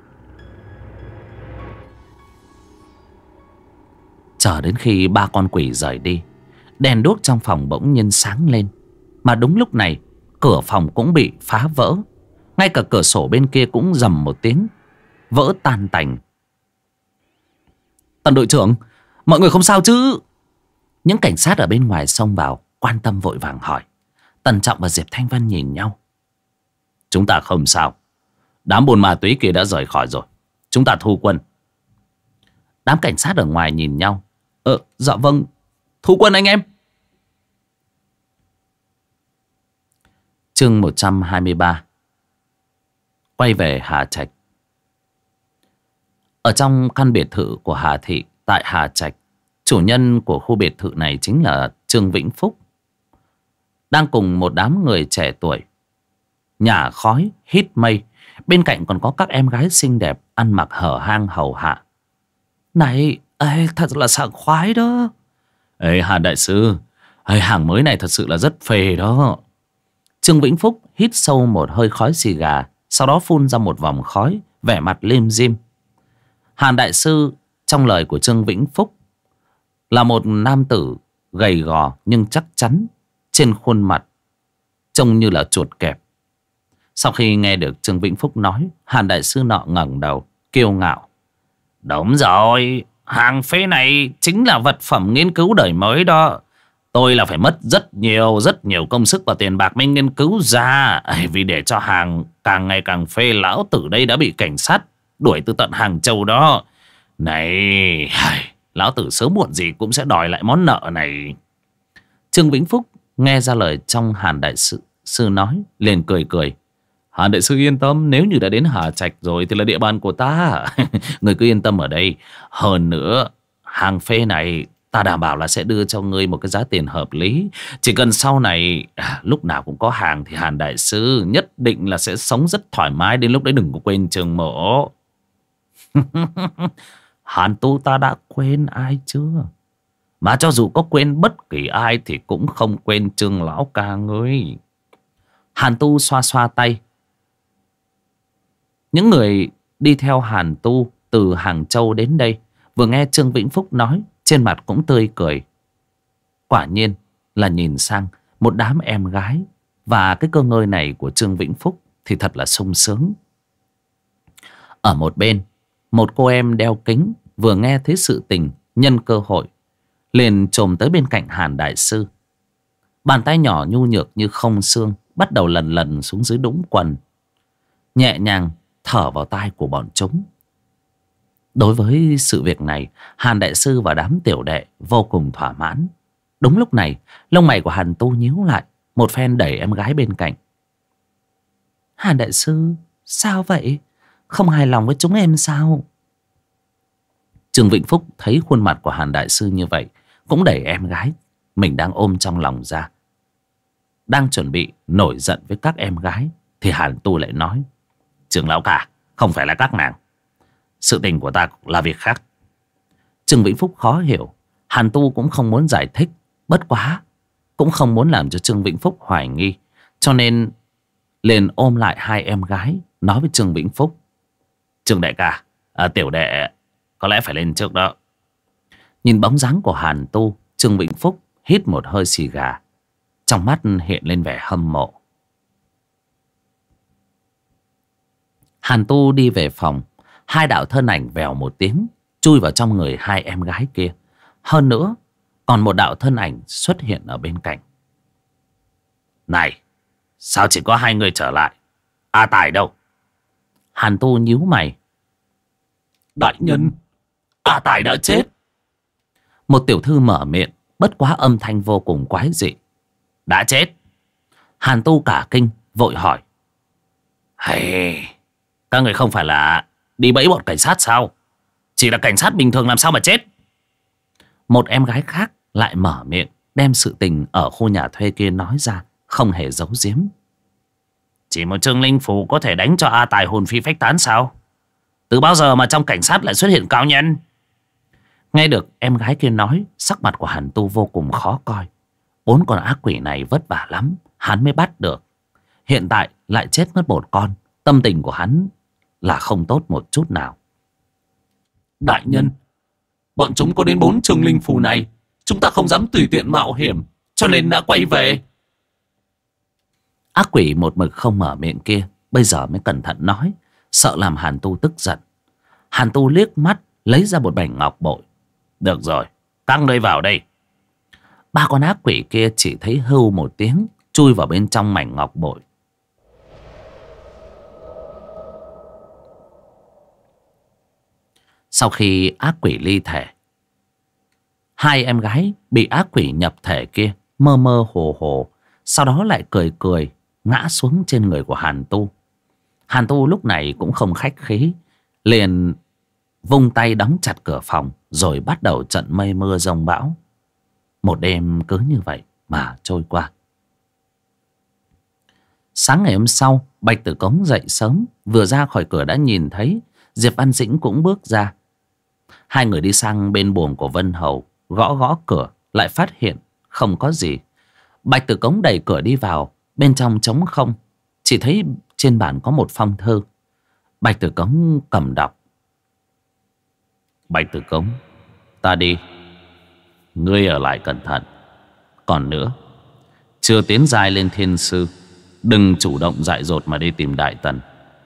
Chờ đến khi 3 con quỷ rời đi, đèn đuốc trong phòng bỗng nhiên sáng lên. Mà đúng lúc này cửa phòng cũng bị phá vỡ. Ngay cả cửa sổ bên kia cũng rầm một tiếng, vỡ tan tành. Tần đội trưởng, mọi người không sao chứ? Những cảnh sát ở bên ngoài xông vào quan tâm vội vàng hỏi. Tần Trọng và Diệp Thanh Vân nhìn nhau. Chúng ta không sao. Đám buôn ma túy kia đã rời khỏi rồi. Chúng ta thu quân. Đám cảnh sát ở ngoài nhìn nhau. Dạ vâng, thu quân anh em. Chương 123. Quay về Hà Trạch. Ở trong căn biệt thự của Hà Thị tại Hà Trạch, chủ nhân của khu biệt thự này chính là Trương Vĩnh Phúc, đang cùng một đám người trẻ tuổi nhả khói hít mây. Bên cạnh còn có các em gái xinh đẹp ăn mặc hở hang hầu hạ. Này, thật là sảng khoái đó. Hà đại sư, hàng mới này thật sự là rất phê đó. Trương Vĩnh Phúc hít sâu một hơi khói xì gà, sau đó phun ra một vòng khói, vẻ mặt lim dim. Hàn đại sư trong lời của Trương Vĩnh Phúc là một nam tử gầy gò nhưng chắc chắn, trên khuôn mặt trông như là chuột kẹp. Sau khi nghe được Trương Vĩnh Phúc nói, Hàn đại sư nọ ngẩng đầu kiêu ngạo. Đúng rồi, hàng phế này chính là vật phẩm nghiên cứu đời mới đó. Tôi là phải mất rất nhiều công sức và tiền bạc mới nghiên cứu ra. Vì để cho hàng càng ngày càng phê, lão tử đây đã bị cảnh sát đuổi từ tận Hàng Châu đó. Này, lão tử sớm muộn gì cũng sẽ đòi lại món nợ này. Trương Vĩnh Phúc nghe ra lời trong Hàn đại sư nói, liền cười cười. Hàn đại sư yên tâm, nếu như đã đến Hà Trạch rồi thì là địa bàn của ta. Người cứ yên tâm ở đây. Hơn nữa, hàng phê này ta đảm bảo là sẽ đưa cho ngươi một cái giá tiền hợp lý. Chỉ cần sau này lúc nào cũng có hàng thì Hàn đại sư nhất định là sẽ sống rất thoải mái. Đến lúc đấy đừng có quên Trương mỗ. Hàn tu ta đã quên ai chưa? Mà cho dù có quên bất kỳ ai thì cũng không quên Trương lão ca ngươi. Hàn tu xoa xoa tay. Những người đi theo Hàn tu từ Hàng Châu đến đây vừa nghe Trương Vĩnh Phúc nói, trên mặt cũng tươi cười. Quả nhiên là nhìn sang một đám em gái và cái cơ ngơi này của Trương Vĩnh Phúc thì thật là sung sướng. Ở một bên, một cô em đeo kính vừa nghe thấy sự tình, nhân cơ hội liền chồm tới bên cạnh Hàn đại sư. Bàn tay nhỏ nhu nhược như không xương bắt đầu lần lần xuống dưới đũng quần, nhẹ nhàng thở vào tai của bọn chúng. Đối với sự việc này, Hàn đại sư và đám tiểu đệ vô cùng thỏa mãn. Đúng lúc này, lông mày của Hàn tu nhíu lại, một phen đẩy em gái bên cạnh. Hàn đại sư, sao vậy? Không hài lòng với chúng em sao? Trương Vĩnh Phúc thấy khuôn mặt của Hàn đại sư như vậy, cũng đẩy em gái mình đang ôm trong lòng ra. Đang chuẩn bị nổi giận với các em gái thì Hàn tu lại nói. Trương lão cả, không phải là các nàng. Sự tình của ta là việc khác. Trương Vĩnh Phúc khó hiểu. Hàn tu cũng không muốn giải thích, bất quá cũng không muốn làm cho Trương Vĩnh Phúc hoài nghi, cho nên liền ôm lại hai em gái, nói với Trương Vĩnh Phúc. Trương đại ca, tiểu đệ có lẽ phải lên trước đó. Nhìn bóng dáng của Hàn tu, Trương Vĩnh Phúc hít một hơi xì gà, trong mắt hiện lên vẻ hâm mộ. Hàn tu đi về phòng. Hai đạo thân ảnh vèo một tiếng chui vào trong người hai em gái kia. Hơn nữa còn một đạo thân ảnh xuất hiện ở bên cạnh. Này, sao chỉ có hai người trở lại? A Tài đâu? Hàn tu nhíu mày. Đại nhân, A Tài đã chết. Một tiểu thư mở miệng, bất quá âm thanh vô cùng quái dị. Đã chết? Hàn tu cả kinh, vội hỏi. Hey, các người không phải là đi bẫy bọn cảnh sát sao? Chỉ là cảnh sát bình thường làm sao mà chết? Một em gái khác lại mở miệng, đem sự tình ở khu nhà thuê kia nói ra, không hề giấu giếm. Chỉ một Trương Linh Phù có thể đánh cho A Tài hồn phi phách tán sao? Từ bao giờ mà trong cảnh sát lại xuất hiện cao nhân? Nghe được em gái kia nói, sắc mặt của Hàn tu vô cùng khó coi. Bốn con ác quỷ này vất vả lắm hắn mới bắt được, hiện tại lại chết mất một con. Tâm tình của hắn là không tốt một chút nào. Đại nhân, bọn chúng có đến 4 Trương Linh Phù này, chúng ta không dám tùy tiện mạo hiểm, cho nên đã quay về. Ác quỷ một mực không mở miệng kia bây giờ mới cẩn thận nói, sợ làm Hàn tu tức giận. Hàn tu liếc mắt lấy ra một bảnh ngọc bội. Được rồi, các ngươi vào đây. Ba con ác quỷ kia chỉ thấy hưu một tiếng chui vào bên trong mảnh ngọc bội. Sau khi ác quỷ ly thể, hai em gái bị ác quỷ nhập thể kia mơ mơ hồ hồ, sau đó lại cười cười ngã xuống trên người của Hàn Tu. Hàn Tu lúc này cũng không khách khí, liền vung tay đóng chặt cửa phòng, rồi bắt đầu trận mây mưa giông bão. Một đêm cứ như vậy mà trôi qua. Sáng ngày hôm sau, Bạch Tử Cống dậy sớm, vừa ra khỏi cửa đã nhìn thấy Diệp Văn Dĩnh cũng bước ra. Hai người đi sang bên buồng của Vân Hầu, gõ gõ cửa, lại phát hiện không có gì. Bạch Tử Cống đẩy cửa đi vào, bên trong trống không, chỉ thấy trên bàn có một phong thư. Bạch Tử Cống cầm đọc. Bạch Tử Cống, ta đi, ngươi ở lại cẩn thận. Còn nữa, chưa tiến giai lên thiên sư, đừng chủ động dại dột mà đi tìm Đại Tần.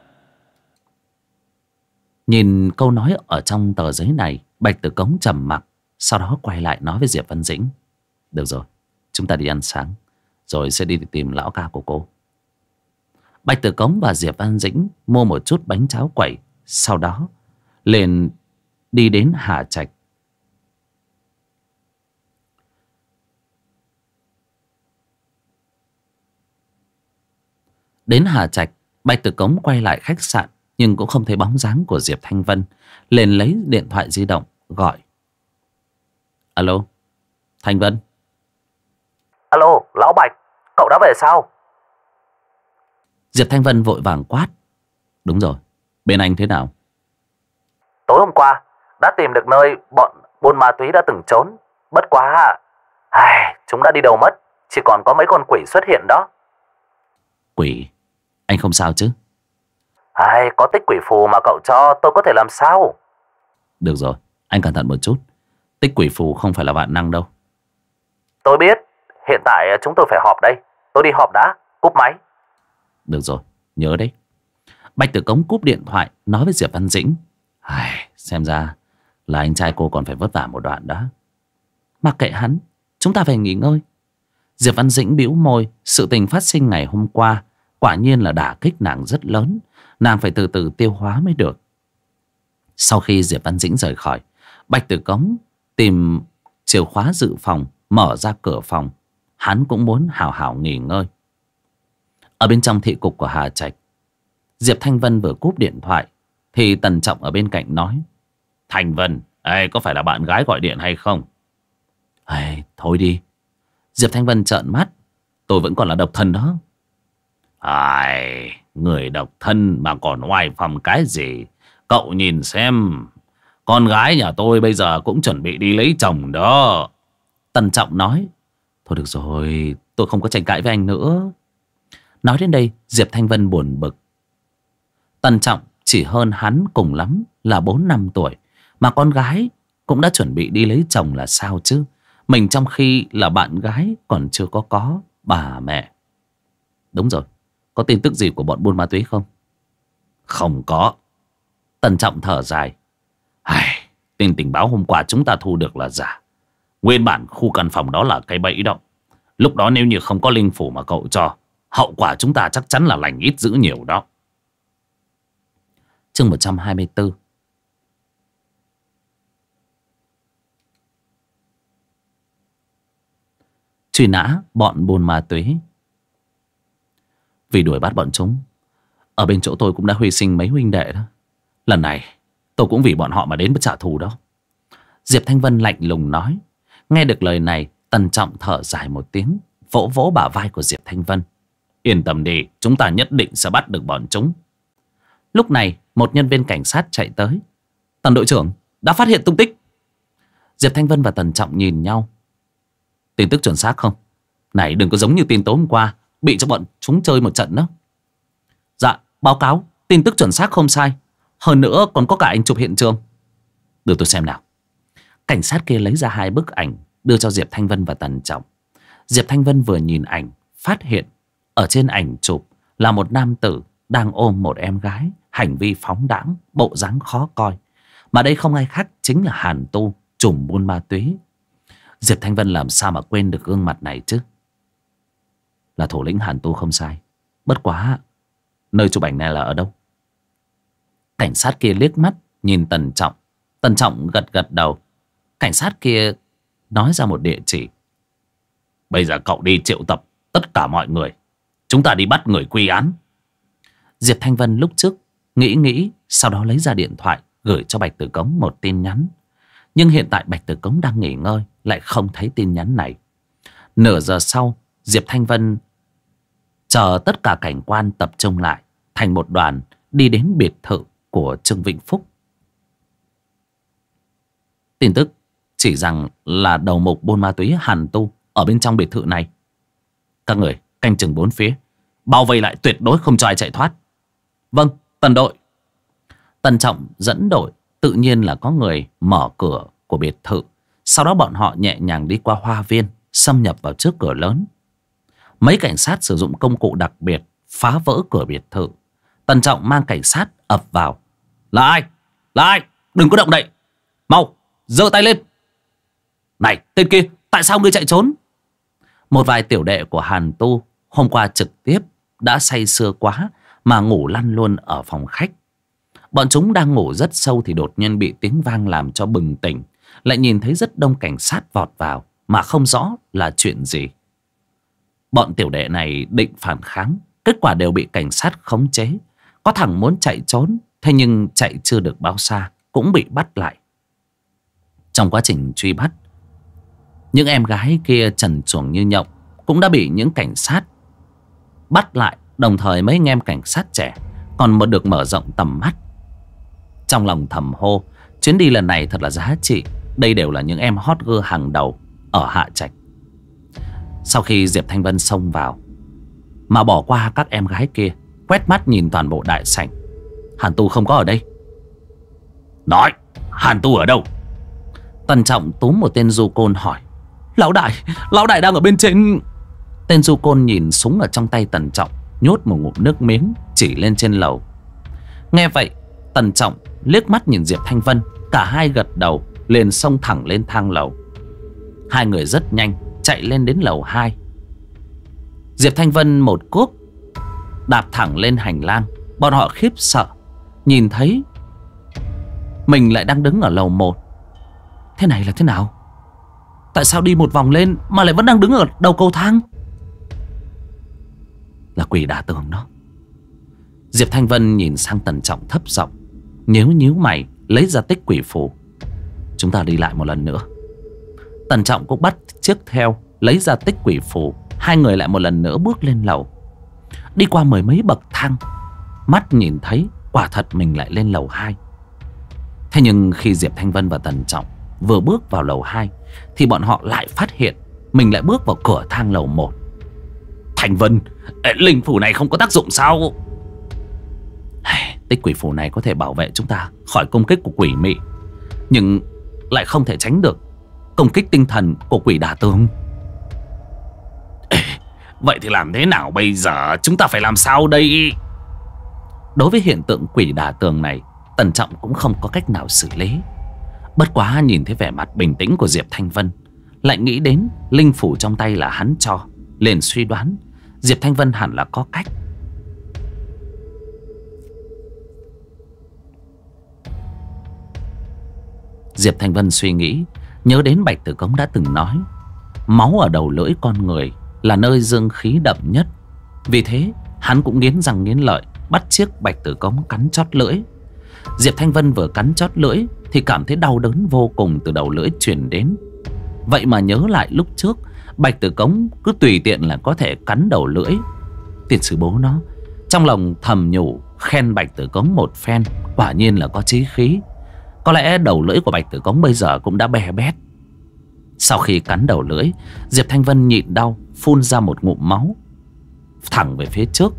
Nhìn câu nói ở trong tờ giấy này, Bạch Tử Cống trầm mặc, sau đó quay lại nói với Diệp Văn Dĩnh. Được rồi, chúng ta đi ăn sáng, rồi sẽ đi tìm lão ca của cô. Bạch Tử Cống và Diệp Văn Dĩnh mua một chút bánh cháo quẩy, sau đó liền đi đến Hà Trạch. Đến Hà Trạch, Bạch Tử Cống quay lại khách sạn, nhưng cũng không thấy bóng dáng của Diệp Thanh Vân, liền lấy điện thoại di động gọi. Alo, Thanh Vân. Alo, lão Bạch, cậu đã về sao? Diệp Thanh Vân vội vàng quát. Đúng rồi, bên anh thế nào? Tối hôm qua đã tìm được nơi bọn buôn ma túy đã từng trốn. Bất quá chúng đã đi đâu mất, chỉ còn có mấy con quỷ xuất hiện đó. Quỷ? Anh không sao chứ? Có tích quỷ phù mà cậu cho, tôi có thể làm sao? Được rồi, anh cẩn thận một chút. Tích quỷ phù không phải là vạn năng đâu. Tôi biết, hiện tại chúng tôi phải họp đây. Tôi đi họp đã, cúp máy. Được rồi, nhớ đấy. Bạch Tử Cống cúp điện thoại, nói với Diệp Văn Dĩnh. Xem ra là anh trai cô còn phải vất vả một đoạn đó. Mặc kệ hắn, chúng ta phải nghỉ ngơi. Diệp Văn Dĩnh bĩu môi. Sự tình phát sinh ngày hôm qua quả nhiên là đả kích nàng rất lớn. Nàng phải từ từ tiêu hóa mới được. Sau khi Diệp Văn Dĩnh rời khỏi, Bạch Tử Cống tìm chìa khóa dự phòng, mở ra cửa phòng. Hắn cũng muốn hào hào nghỉ ngơi. Ở bên trong thị cục của Hà Trạch, Diệp Thanh Vân vừa cúp điện thoại thì Tần Trọng ở bên cạnh nói. Thanh Vân, có phải là bạn gái gọi điện hay không? Thôi đi. Diệp Thanh Vân trợn mắt. Tôi vẫn còn là độc thân đó. Người độc thân mà còn oai phong cái gì? Cậu nhìn xem, con gái nhà tôi bây giờ cũng chuẩn bị đi lấy chồng đó. Tần Trọng nói. Thôi được rồi, tôi không có tranh cãi với anh nữa. Nói đến đây, Diệp Thanh Vân buồn bực. Tần Trọng chỉ hơn hắn cùng lắm là 4-5 tuổi, mà con gái cũng đã chuẩn bị đi lấy chồng là sao chứ? Mình trong khi là bạn gái còn chưa có bà mẹ. Đúng rồi, có tin tức gì của bọn buôn ma túy không? Không có. Tần Trọng thở dài. Tin tình báo hôm qua chúng ta thu được là giả. Nguyên bản khu căn phòng đó là cái bẫy đó. Lúc đó nếu như không có linh phủ mà cậu cho, hậu quả chúng ta chắc chắn là lành ít dữ nhiều đó. Chương 124. Truy nã bọn buôn ma túy. Vì đuổi bắt bọn chúng, ở bên chỗ tôi cũng đã hy sinh mấy huynh đệ đó. Lần này tôi cũng vì bọn họ mà đến với trả thù đó. Diệp Thanh Vân lạnh lùng nói. Nghe được lời này, Tần Trọng thở dài một tiếng, vỗ vỗ bả vai của Diệp Thanh Vân. Yên tâm đi, chúng ta nhất định sẽ bắt được bọn chúng. Lúc này một nhân viên cảnh sát chạy tới. Tần đội trưởng đã phát hiện tung tích. Diệp Thanh Vân và Tần Trọng nhìn nhau. Tin tức chuẩn xác không? Này đừng có giống như tin tối hôm qua, bị cho bọn chúng chơi một trận đó. Dạ, báo cáo, tin tức chuẩn xác không sai. Hơn nữa còn có cả ảnh chụp hiện trường. Đưa tôi xem nào. Cảnh sát kia lấy ra 2 bức ảnh, đưa cho Diệp Thanh Vân và Tần Trọng. Diệp Thanh Vân vừa nhìn ảnh, phát hiện ở trên ảnh chụp là một nam tử đang ôm một em gái, hành vi phóng đãng, bộ dáng khó coi. Mà đây không ai khác chính là Hàn Tu, trùm buôn ma túy. Diệp Thanh Vân làm sao mà quên được gương mặt này chứ? là thủ lĩnh Hàn Tu không sai. Bất quá nơi chụp ảnh này là ở đâu? Cảnh sát kia liếc mắt nhìn Tần Trọng. Tần Trọng gật gật đầu. Cảnh sát kia nói ra một địa chỉ. Bây giờ cậu đi triệu tập tất cả mọi người, chúng ta đi bắt người quy án. Diệp Thanh Vân lúc trước nghĩ, sau đó lấy ra điện thoại gửi cho Bạch Tử Cống một tin nhắn. Nhưng hiện tại Bạch Tử Cống đang nghỉ ngơi, lại không thấy tin nhắn này. Nửa giờ sau, Diệp Thanh Vân chờ tất cả cảnh quan tập trung lại thành một đoàn, đi đến biệt thự của Trương Vĩnh Phúc. Tin tức chỉ rằng là đầu mục buôn ma túy Hàn Tu ở bên trong biệt thự này. Các người canh chừng bốn phía, bao vây lại, tuyệt đối không cho ai chạy thoát. Vâng, Tần đội. Tần Trọng dẫn đội. Tự nhiên là có người mở cửa của biệt thự. Sau đó bọn họ nhẹ nhàng đi qua hoa viên, xâm nhập vào trước cửa lớn. Mấy cảnh sát sử dụng công cụ đặc biệt phá vỡ cửa biệt thự. Tần Trọng mang cảnh sát ập vào. Là ai? Là ai? Đừng có động đậy. Mau, giơ tay lên. Này, tên kia, tại sao ngươi chạy trốn? Một vài tiểu đệ của Hàn Tu hôm qua trực tiếp đã say sưa quá mà ngủ lăn luôn ở phòng khách. Bọn chúng đang ngủ rất sâu thì đột nhiên bị tiếng vang làm cho bừng tỉnh. Lại nhìn thấy rất đông cảnh sát vọt vào mà không rõ là chuyện gì. Bọn tiểu đệ này định phản kháng, kết quả đều bị cảnh sát khống chế. Có thằng muốn chạy trốn, thế nhưng chạy chưa được bao xa cũng bị bắt lại. Trong quá trình truy bắt, những em gái kia trần truồng như nhộng cũng đã bị những cảnh sát bắt lại. Đồng thời mấy anh em cảnh sát trẻ còn được mở rộng tầm mắt. Trong lòng thầm hô, chuyến đi lần này thật là giá trị. Đây đều là những em hot girl hàng đầu ở Hạ Trạch. Sau khi Diệp Thanh Vân xông vào mà bỏ qua các em gái kia, quét mắt nhìn toàn bộ đại sảnh. Hàn Tu không có ở đây. Nói, Hàn Tu ở đâu? Tần Trọng túm một tên du côn hỏi. Lão đại đang ở bên trên. Tên du côn nhìn súng ở trong tay Tần Trọng, nhốt một ngụm nước miếng chỉ lên trên lầu. Nghe vậy, Tần Trọng liếc mắt nhìn Diệp Thanh Vân. Cả hai gật đầu, liền xông thẳng lên thang lầu. Hai người rất nhanh chạy lên đến lầu 2. Diệp Thanh Vân một cước đạp thẳng lên hành lang. Bọn họ khiếp sợ nhìn thấy mình lại đang đứng ở lầu 1. Thế này là thế nào? Tại sao đi một vòng lên mà lại vẫn đang đứng ở đầu cầu thang? Là quỷ đả tường đó. Diệp Thanh Vân nhìn sang Tần Trọng thấp giọng, nhíu mày lấy ra tích quỷ phù. Chúng ta đi lại một lần nữa. Tần Trọng cũng bắt chiếc theo, lấy ra tích quỷ phù. Hai người lại một lần nữa bước lên lầu. Đi qua mười mấy bậc thang, mắt nhìn thấy quả thật mình lại lên lầu 2. Thế nhưng khi Diệp Thanh Vân và Tần Trọng vừa bước vào lầu 2 thì bọn họ lại phát hiện mình lại bước vào cửa thang lầu 1. Thanh Vân, linh phù này không có tác dụng sao? Tích quỷ phù này có thể bảo vệ chúng ta khỏi công kích của quỷ mị, nhưng lại không thể tránh được công kích tinh thần của quỷ đả tường. Vậy thì làm thế nào bây giờ? Chúng ta phải làm sao đây? Đối với hiện tượng quỷ đả tường này, Tần Trọng cũng không có cách nào xử lý. Bất quá nhìn thấy vẻ mặt bình tĩnh của Diệp Thanh Vân, lại nghĩ đến linh phủ trong tay là hắn cho, liền suy đoán Diệp Thanh Vân hẳn là có cách. Diệp Thanh Vân suy nghĩ, nhớ đến Bạch Tử Cống đã từng nói máu ở đầu lưỡi con người là nơi dương khí đậm nhất. Vì thế hắn cũng nghiến răng nghiến lợi bắt chiếc Bạch Tử Cống cắn chót lưỡi. Diệp Thanh Vân vừa cắn chót lưỡi thì cảm thấy đau đớn vô cùng từ đầu lưỡi truyền đến. Vậy mà nhớ lại lúc trước Bạch Tử Cống cứ tùy tiện là có thể cắn đầu lưỡi. Tiền sư bố nó trong lòng thầm nhủ khen Bạch Tử Cống một phen, quả nhiên là có chí khí. Có lẽ đầu lưỡi của Bạch Tử Cống bây giờ cũng đã bè bét. Sau khi cắn đầu lưỡi, Diệp Thanh Vân nhịn đau phun ra một ngụm máu thẳng về phía trước.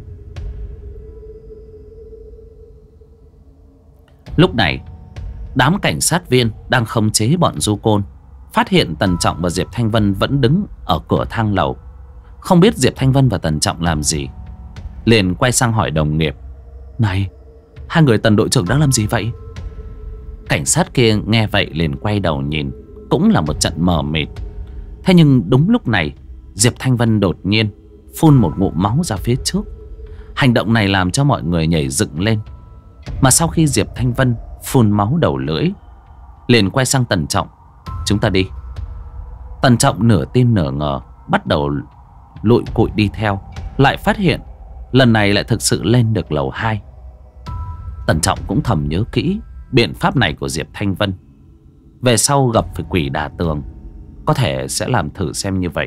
Lúc này đám cảnh sát viên đang khống chế bọn du côn phát hiện Tần Trọng và Diệp Thanh Vân vẫn đứng ở cửa thang lầu. Không biết Diệp Thanh Vân và Tần Trọng làm gì, liền quay sang hỏi đồng nghiệp: Này, hai người Tần đội trưởng đang làm gì vậy? Cảnh sát kia nghe vậy liền quay đầu nhìn, cũng là một trận mờ mịt. Thế nhưng đúng lúc này Diệp Thanh Vân đột nhiên phun một ngụm máu ra phía trước. Hành động này làm cho mọi người nhảy dựng lên. Mà sau khi Diệp Thanh Vân phun máu đầu lưỡi, liền quay sang Tần Trọng: "Chúng ta đi." Tần Trọng nửa tin nửa ngờ, bắt đầu lụi cụi đi theo. Lại phát hiện lần này lại thực sự lên được lầu 2. Tần Trọng cũng thầm nhớ kỹ biện pháp này của Diệp Thanh Vân. Về sau gặp phải quỷ đà tường, có thể sẽ làm thử xem như vậy.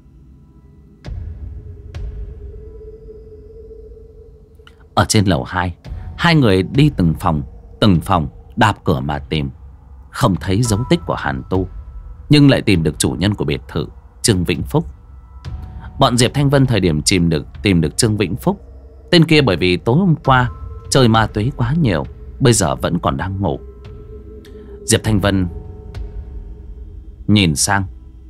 Ở trên lầu 2, hai người đi từng phòng đạp cửa mà tìm. Không thấy dấu tích của Hàn Tu, nhưng lại tìm được chủ nhân của biệt thự, Trương Vĩnh Phúc. Bọn Diệp Thanh Vân thời điểm tìm được Trương Vĩnh Phúc. Tên kia bởi vì tối hôm qua chơi ma túy quá nhiều, bây giờ vẫn còn đang ngủ. Diệp Thanh Vân nhìn sang: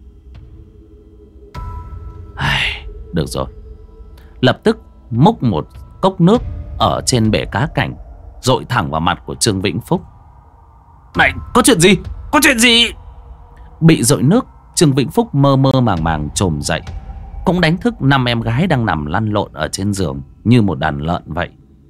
"Được rồi." Lập tức múc một cốc nước ở trên bể cá cảnh, dội thẳng vào mặt của Trương Vĩnh Phúc. "Này, có chuyện gì? Có chuyện gì?" Bị dội nước, Trương Vĩnh Phúc mơ mơ màng màng trồm dậy, cũng đánh thức 5 em gái đang nằm lăn lộn ở trên giường như một đàn lợn vậy.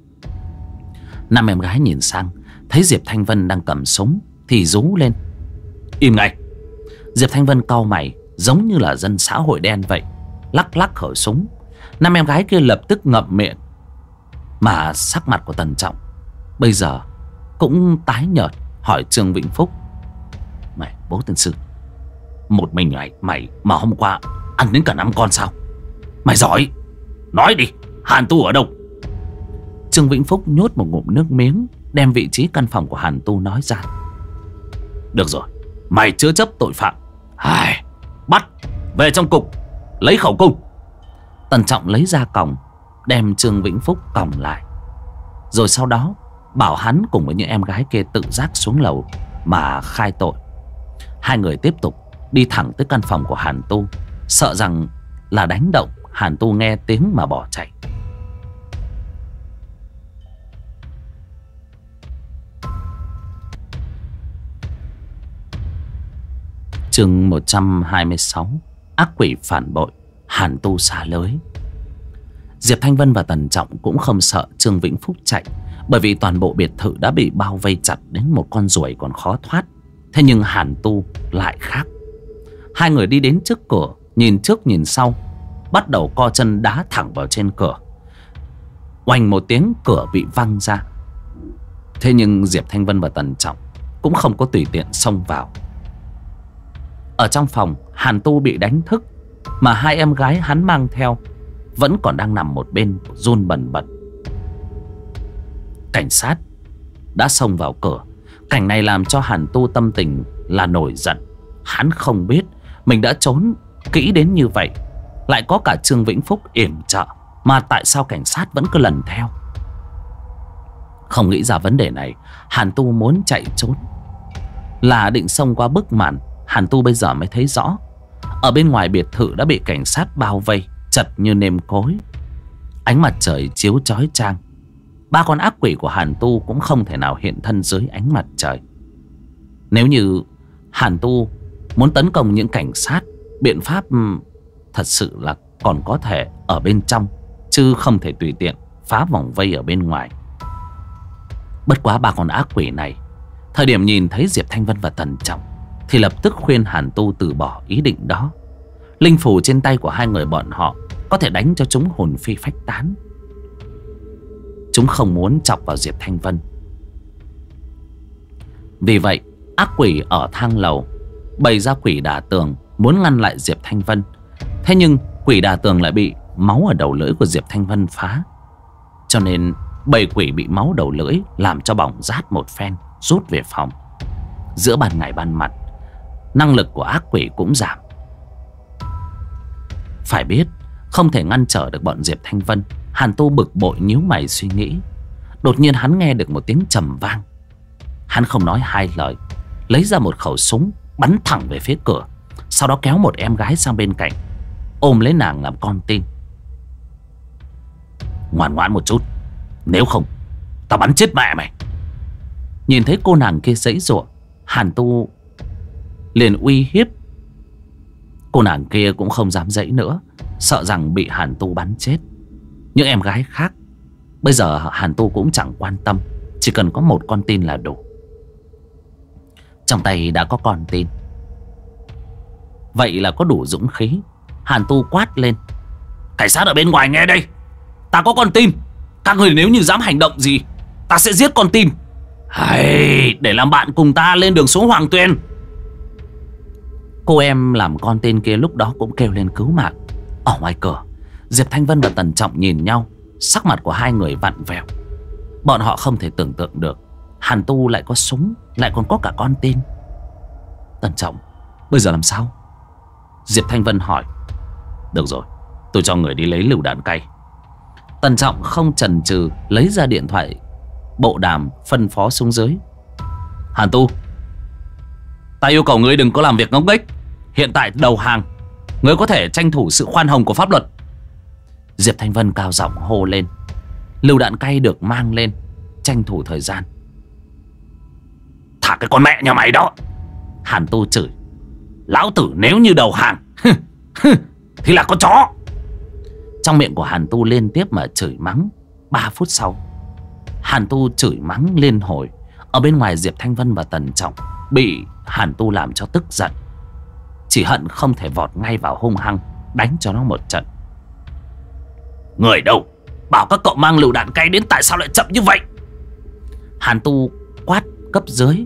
5 em gái nhìn sang, thấy Diệp Thanh Vân đang cầm súng thì rú lên: "Im ngay!" Diệp Thanh Vân cau mày giống như là dân xã hội đen vậy, lắc lắc khẩu súng. 5 em gái kia lập tức ngậm miệng. Mà sắc mặt của Tần Trọng bây giờ cũng tái nhợt, hỏi Trương Vĩnh Phúc: "Mày, bố tiên sư, một mình mày mà hôm qua ăn đến cả 5 con sao? Mày giỏi, nói đi, Hàn Tu ở đâu?" Trương Vĩnh Phúc nhốt một ngụm nước miếng, đem vị trí căn phòng của Hàn Tu nói ra. "Được rồi, mày chứa chấp tội phạm, bắt về trong cục lấy khẩu cung." Tần Trọng lấy ra còng, đem Trương Vĩnh Phúc còng lại, rồi sau đó bảo hắn cùng với những em gái kia tự giác xuống lầu mà khai tội. Hai người tiếp tục đi thẳng tới căn phòng của Hàn Tu, sợ rằng là đánh động Hàn Tu nghe tiếng mà bỏ chạy. Chương 126: Ác quỷ phản bội, Hàn Tu xả lưới. Diệp Thanh Vân và Tần Trọng cũng không sợ Trương Vĩnh Phúc chạy, bởi vì toàn bộ biệt thự đã bị bao vây chặt đến một con ruồi còn khó thoát. Thế nhưng Hàn Tu lại khác. Hai người đi đến trước cửa, nhìn trước nhìn sau, bắt đầu co chân đá thẳng vào trên cửa. Oanh một tiếng, cửa bị văng ra. Thế nhưng Diệp Thanh Vân và Tần Trọng cũng không có tùy tiện xông vào. Ở trong phòng, Hàn Tu bị đánh thức, mà hai em gái hắn mang theo vẫn còn đang nằm một bên run bần bật. Cảnh sát đã xông vào cửa. Cảnh này làm cho Hàn Tu tâm tình là nổi giận. Hắn không biết mình đã trốn kỹ đến như vậy, lại có cả Trương Vĩnh Phúc yểm trợ, mà tại sao cảnh sát vẫn cứ lần theo. Không nghĩ ra vấn đề này, Hàn Tu muốn chạy trốn, là định xông qua bức màn. Hàn Tu bây giờ mới thấy rõ, ở bên ngoài biệt thự đã bị cảnh sát bao vây, chật như nêm cối. Ánh mặt trời chiếu chói chang, ba con ác quỷ của Hàn Tu cũng không thể nào hiện thân dưới ánh mặt trời. Nếu như Hàn Tu muốn tấn công những cảnh sát, biện pháp thật sự là còn có thể ở bên trong, chứ không thể tùy tiện phá vòng vây ở bên ngoài. Bất quá ba con ác quỷ này thời điểm nhìn thấy Diệp Thanh Vân và Tần Trọng thì lập tức khuyên Hàn Tu từ bỏ ý định đó. Linh phù trên tay của hai người bọn họ có thể đánh cho chúng hồn phi phách tán. Chúng không muốn chọc vào Diệp Thanh Vân. Vì vậy ác quỷ ở thang lầu bày ra quỷ đả tường, muốn ngăn lại Diệp Thanh Vân. Thế nhưng quỷ đả tường lại bị máu ở đầu lưỡi của Diệp Thanh Vân phá, cho nên bầy quỷ bị máu đầu lưỡi làm cho bỏng rát một phen, rút về phòng. Giữa ban ngày ban mặt, năng lực của ác quỷ cũng giảm. Phải biết không thể ngăn trở được bọn Diệp Thanh Vân. Hàn Tu bực bội nhíu mày suy nghĩ. Đột nhiên hắn nghe được một tiếng trầm vang. Hắn không nói hai lời, lấy ra một khẩu súng bắn thẳng về phía cửa. Sau đó kéo một em gái sang bên cạnh, ôm lấy nàng làm con tin. Ngoan ngoãn một chút, nếu không tao bắn chết mẹ mày. Nhìn thấy cô nàng kia giãy giụa, Hàn Tu liền uy hiếp Cô nàng kia cũng không dám dãy nữa, sợ rằng bị Hàn Tu bắn chết. Những em gái khác bây giờ Hàn Tu cũng chẳng quan tâm, chỉ cần có một con tin là đủ. Trong tay đã có con tin, vậy là có đủ dũng khí. Hàn Tu quát lên: cảnh sát ở bên ngoài nghe đây, ta có con tin. Các người nếu như dám hành động gì, ta sẽ giết con tin. Hay để làm bạn cùng ta lên đường xuống Hoàng Tuyền. Cô em làm con tin kia lúc đó cũng kêu lên cứu mạng. Ở ngoài cửa, Diệp Thanh Vân và Tần Trọng nhìn nhau, sắc mặt của hai người vặn vẹo. Bọn họ không thể tưởng tượng được Hàn Tu lại có súng, lại còn có cả con tin. Tần Trọng, bây giờ làm sao? Diệp Thanh Vân hỏi. Được rồi, tôi cho người đi lấy lựu đạn cay. Tần Trọng không chần chừ lấy ra điện thoại bộ đàm phân phó xuống dưới. Hàn Tu, ta yêu cầu ngươi đừng có làm việc ngốc nghếch. Hiện tại đầu hàng, ngươi có thể tranh thủ sự khoan hồng của pháp luật. Diệp Thanh Vân cao giọng hô lên. Lựu đạn cay được mang lên, tranh thủ thời gian. Thả cái con mẹ nhà mày đó! Hàn Tu chửi. Lão tử nếu như đầu hàng thì là con chó. Trong miệng của Hàn Tu liên tiếp mà chửi mắng. 3 phút sau, Hàn Tu chửi mắng liên hồi. Ở bên ngoài, Diệp Thanh Vân và Tần Trọng bị Hàn Tu làm cho tức giận, chỉ hận không thể vọt ngay vào hung hăng đánh cho nó một trận. Người đâu? Bảo các cậu mang lựu đạn cay đến, tại sao lại chậm như vậy? Hàn Tu quát cấp dưới.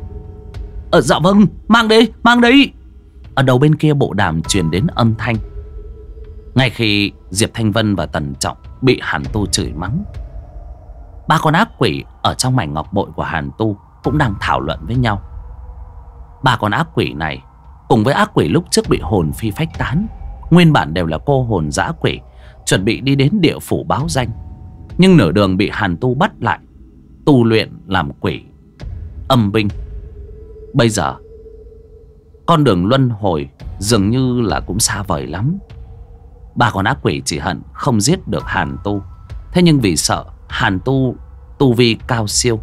Dạ vâng, mang đi, mang đi. Ở đầu bên kia bộ đàm truyền đến âm thanh. Ngay khi Diệp Thanh Vân và Tần Trọng bị Hàn Tu chửi mắng, 3 con ác quỷ ở trong mảnh ngọc bội của Hàn Tu cũng đang thảo luận với nhau. 3 con ác quỷ này cùng với ác quỷ lúc trước bị hồn phi phách tán, nguyên bản đều là cô hồn dã quỷ, chuẩn bị đi đến địa phủ báo danh, nhưng nửa đường bị Hàn Tu bắt lại, tu luyện làm quỷ âm binh. Bây giờ con đường luân hồi dường như là cũng xa vời lắm. 3 con ác quỷ chỉ hận không giết được Hàn Tu, thế nhưng vì sợ Hàn Tu tu vi cao siêu,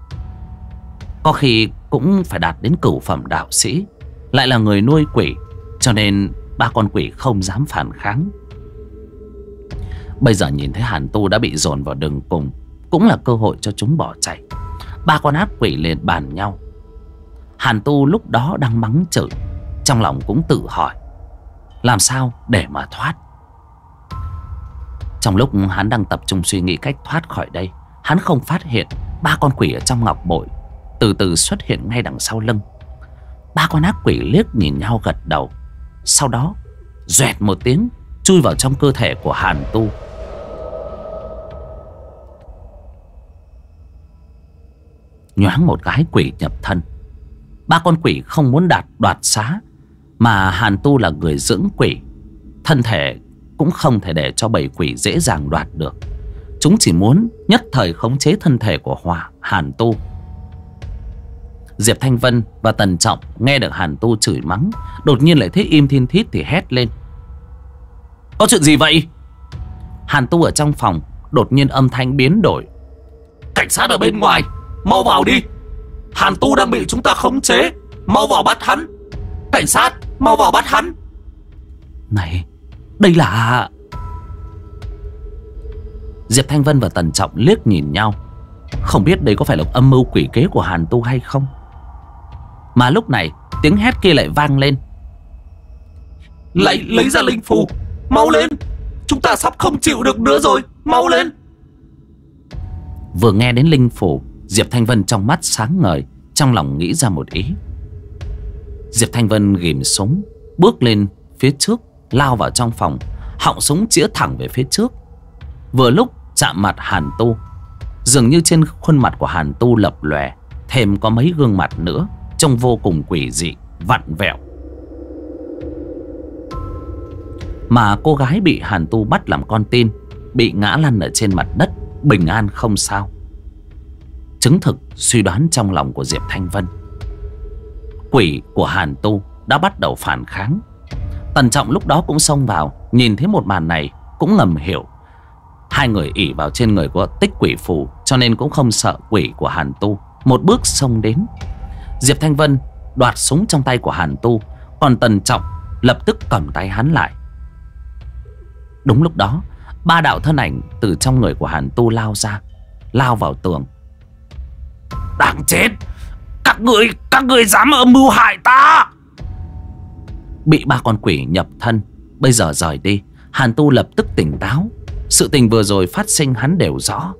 có khi cũng phải đạt đến cửu phẩm đạo sĩ, lại là người nuôi quỷ, cho nên 3 con quỷ không dám phản kháng. Bây giờ nhìn thấy Hàn Tu đã bị dồn vào đường cùng, cũng là cơ hội cho chúng bỏ chạy. 3 con ác quỷ liền bàn nhau. Hàn Tu lúc đó đang mắng chửi, trong lòng cũng tự hỏi làm sao để mà thoát. Trong lúc hắn đang tập trung suy nghĩ cách thoát khỏi đây, hắn không phát hiện 3 con quỷ ở trong ngọc bội từ từ xuất hiện ngay đằng sau lưng. 3 con ác quỷ liếc nhìn nhau gật đầu, sau đó doẹt một tiếng chui vào trong cơ thể của Hàn Tu. Nhoáng một cái quỷ nhập thân. 3 con quỷ không muốn đoạt xá, mà Hàn Tu là người dưỡng quỷ, thân thể cũng không thể để cho bầy quỷ dễ dàng đoạt được. Chúng chỉ muốn nhất thời khống chế thân thể của Hàn Tu. Diệp Thanh Vân và Tần Trọng nghe được Hàn Tu chửi mắng, đột nhiên lại thấy im thiên thít thì hét lên. Có chuyện gì vậy? Hàn Tu ở trong phòng đột nhiên âm thanh biến đổi. Cảnh sát ở bên ngoài, mau vào đi. Hàn Tu đang bị chúng ta khống chế, mau vào bắt hắn. Cảnh sát, mau vào bắt hắn. Này, đây là... Diệp Thanh Vân và Tần Trọng liếc nhìn nhau, không biết đây có phải là âm mưu quỷ kế của Hàn Tu hay không. Mà lúc này tiếng hét kia lại vang lên. Lấy ra linh phù, mau lên, chúng ta sắp không chịu được nữa rồi, mau lên. Vừa nghe đến linh phù, Diệp Thanh Vân trong mắt sáng ngời, trong lòng nghĩ ra một ý. Diệp Thanh Vân ghìm súng, bước lên phía trước, lao vào trong phòng, họng súng chĩa thẳng về phía trước. Vừa lúc chạm mặt Hàn Tu, dường như trên khuôn mặt của Hàn Tu lập lòe thêm có mấy gương mặt nữa, trông vô cùng quỷ dị, vặn vẹo. Mà cô gái bị Hàn Tu bắt làm con tin bị ngã lăn ở trên mặt đất, bình an không sao, chứng thực suy đoán trong lòng của Diệp Thanh Vân. Quỷ của Hàn Tu đã bắt đầu phản kháng. Tần Trọng lúc đó cũng xông vào, nhìn thấy một màn này cũng ngầm hiểu. Hai người ỷ vào trên người của tích quỷ phù, cho nên cũng không sợ quỷ của Hàn Tu, một bước xông đến. Diệp Thanh Vân đoạt súng trong tay của Hàn Tu, còn Tần Trọng lập tức cầm tay hắn lại. Đúng lúc đó, 3 đạo thân ảnh từ trong người của Hàn Tu lao ra, lao vào tường. Đáng chết! Các người dám âm mưu hại ta! Bị 3 con quỷ nhập thân, bây giờ rời đi, Hàn Tu lập tức tỉnh táo. Sự tình vừa rồi phát sinh hắn đều rõ.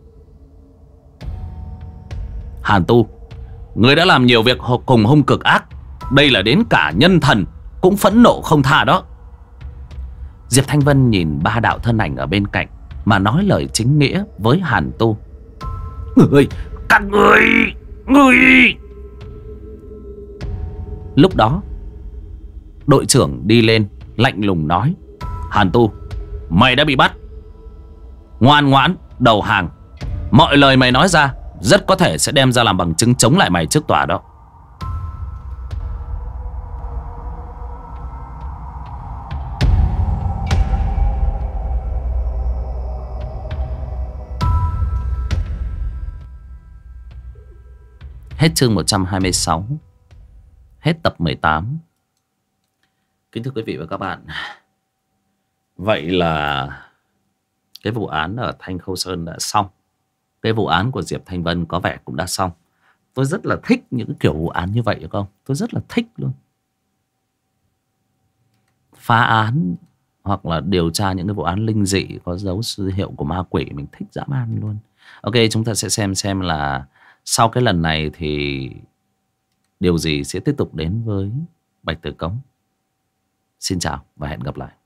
Hàn Tu, người đã làm nhiều việc cùng hung cực ác, đây là đến cả nhân thần cũng phẫn nộ không tha đó. Diệp Thanh Vân nhìn 3 đạo thân ảnh ở bên cạnh mà nói lời chính nghĩa với Hàn Tu. Các người... Lúc đó đội trưởng đi lên lạnh lùng nói: Hàn Tu, mày đã bị bắt, ngoan ngoãn đầu hàng. Mọi lời mày nói ra rất có thể sẽ đem ra làm bằng chứng chống lại mày trước tòa đó. Hết chương 126. Hết tập 18. Kính thưa quý vị và các bạn, vậy là cái vụ án ở Thanh Khâu Sơn đã xong. Cái vụ án của Diệp Thanh Vân có vẻ cũng đã xong. Tôi rất là thích những kiểu vụ án như vậy, được không? Tôi rất là thích luôn. Phá án hoặc là điều tra những cái vụ án linh dị có dấu hiệu của ma quỷ, mình thích dã man luôn. Ok, chúng ta sẽ xem là sau cái lần này thì điều gì sẽ tiếp tục đến với Bạch Tử Cống. Xin chào và hẹn gặp lại.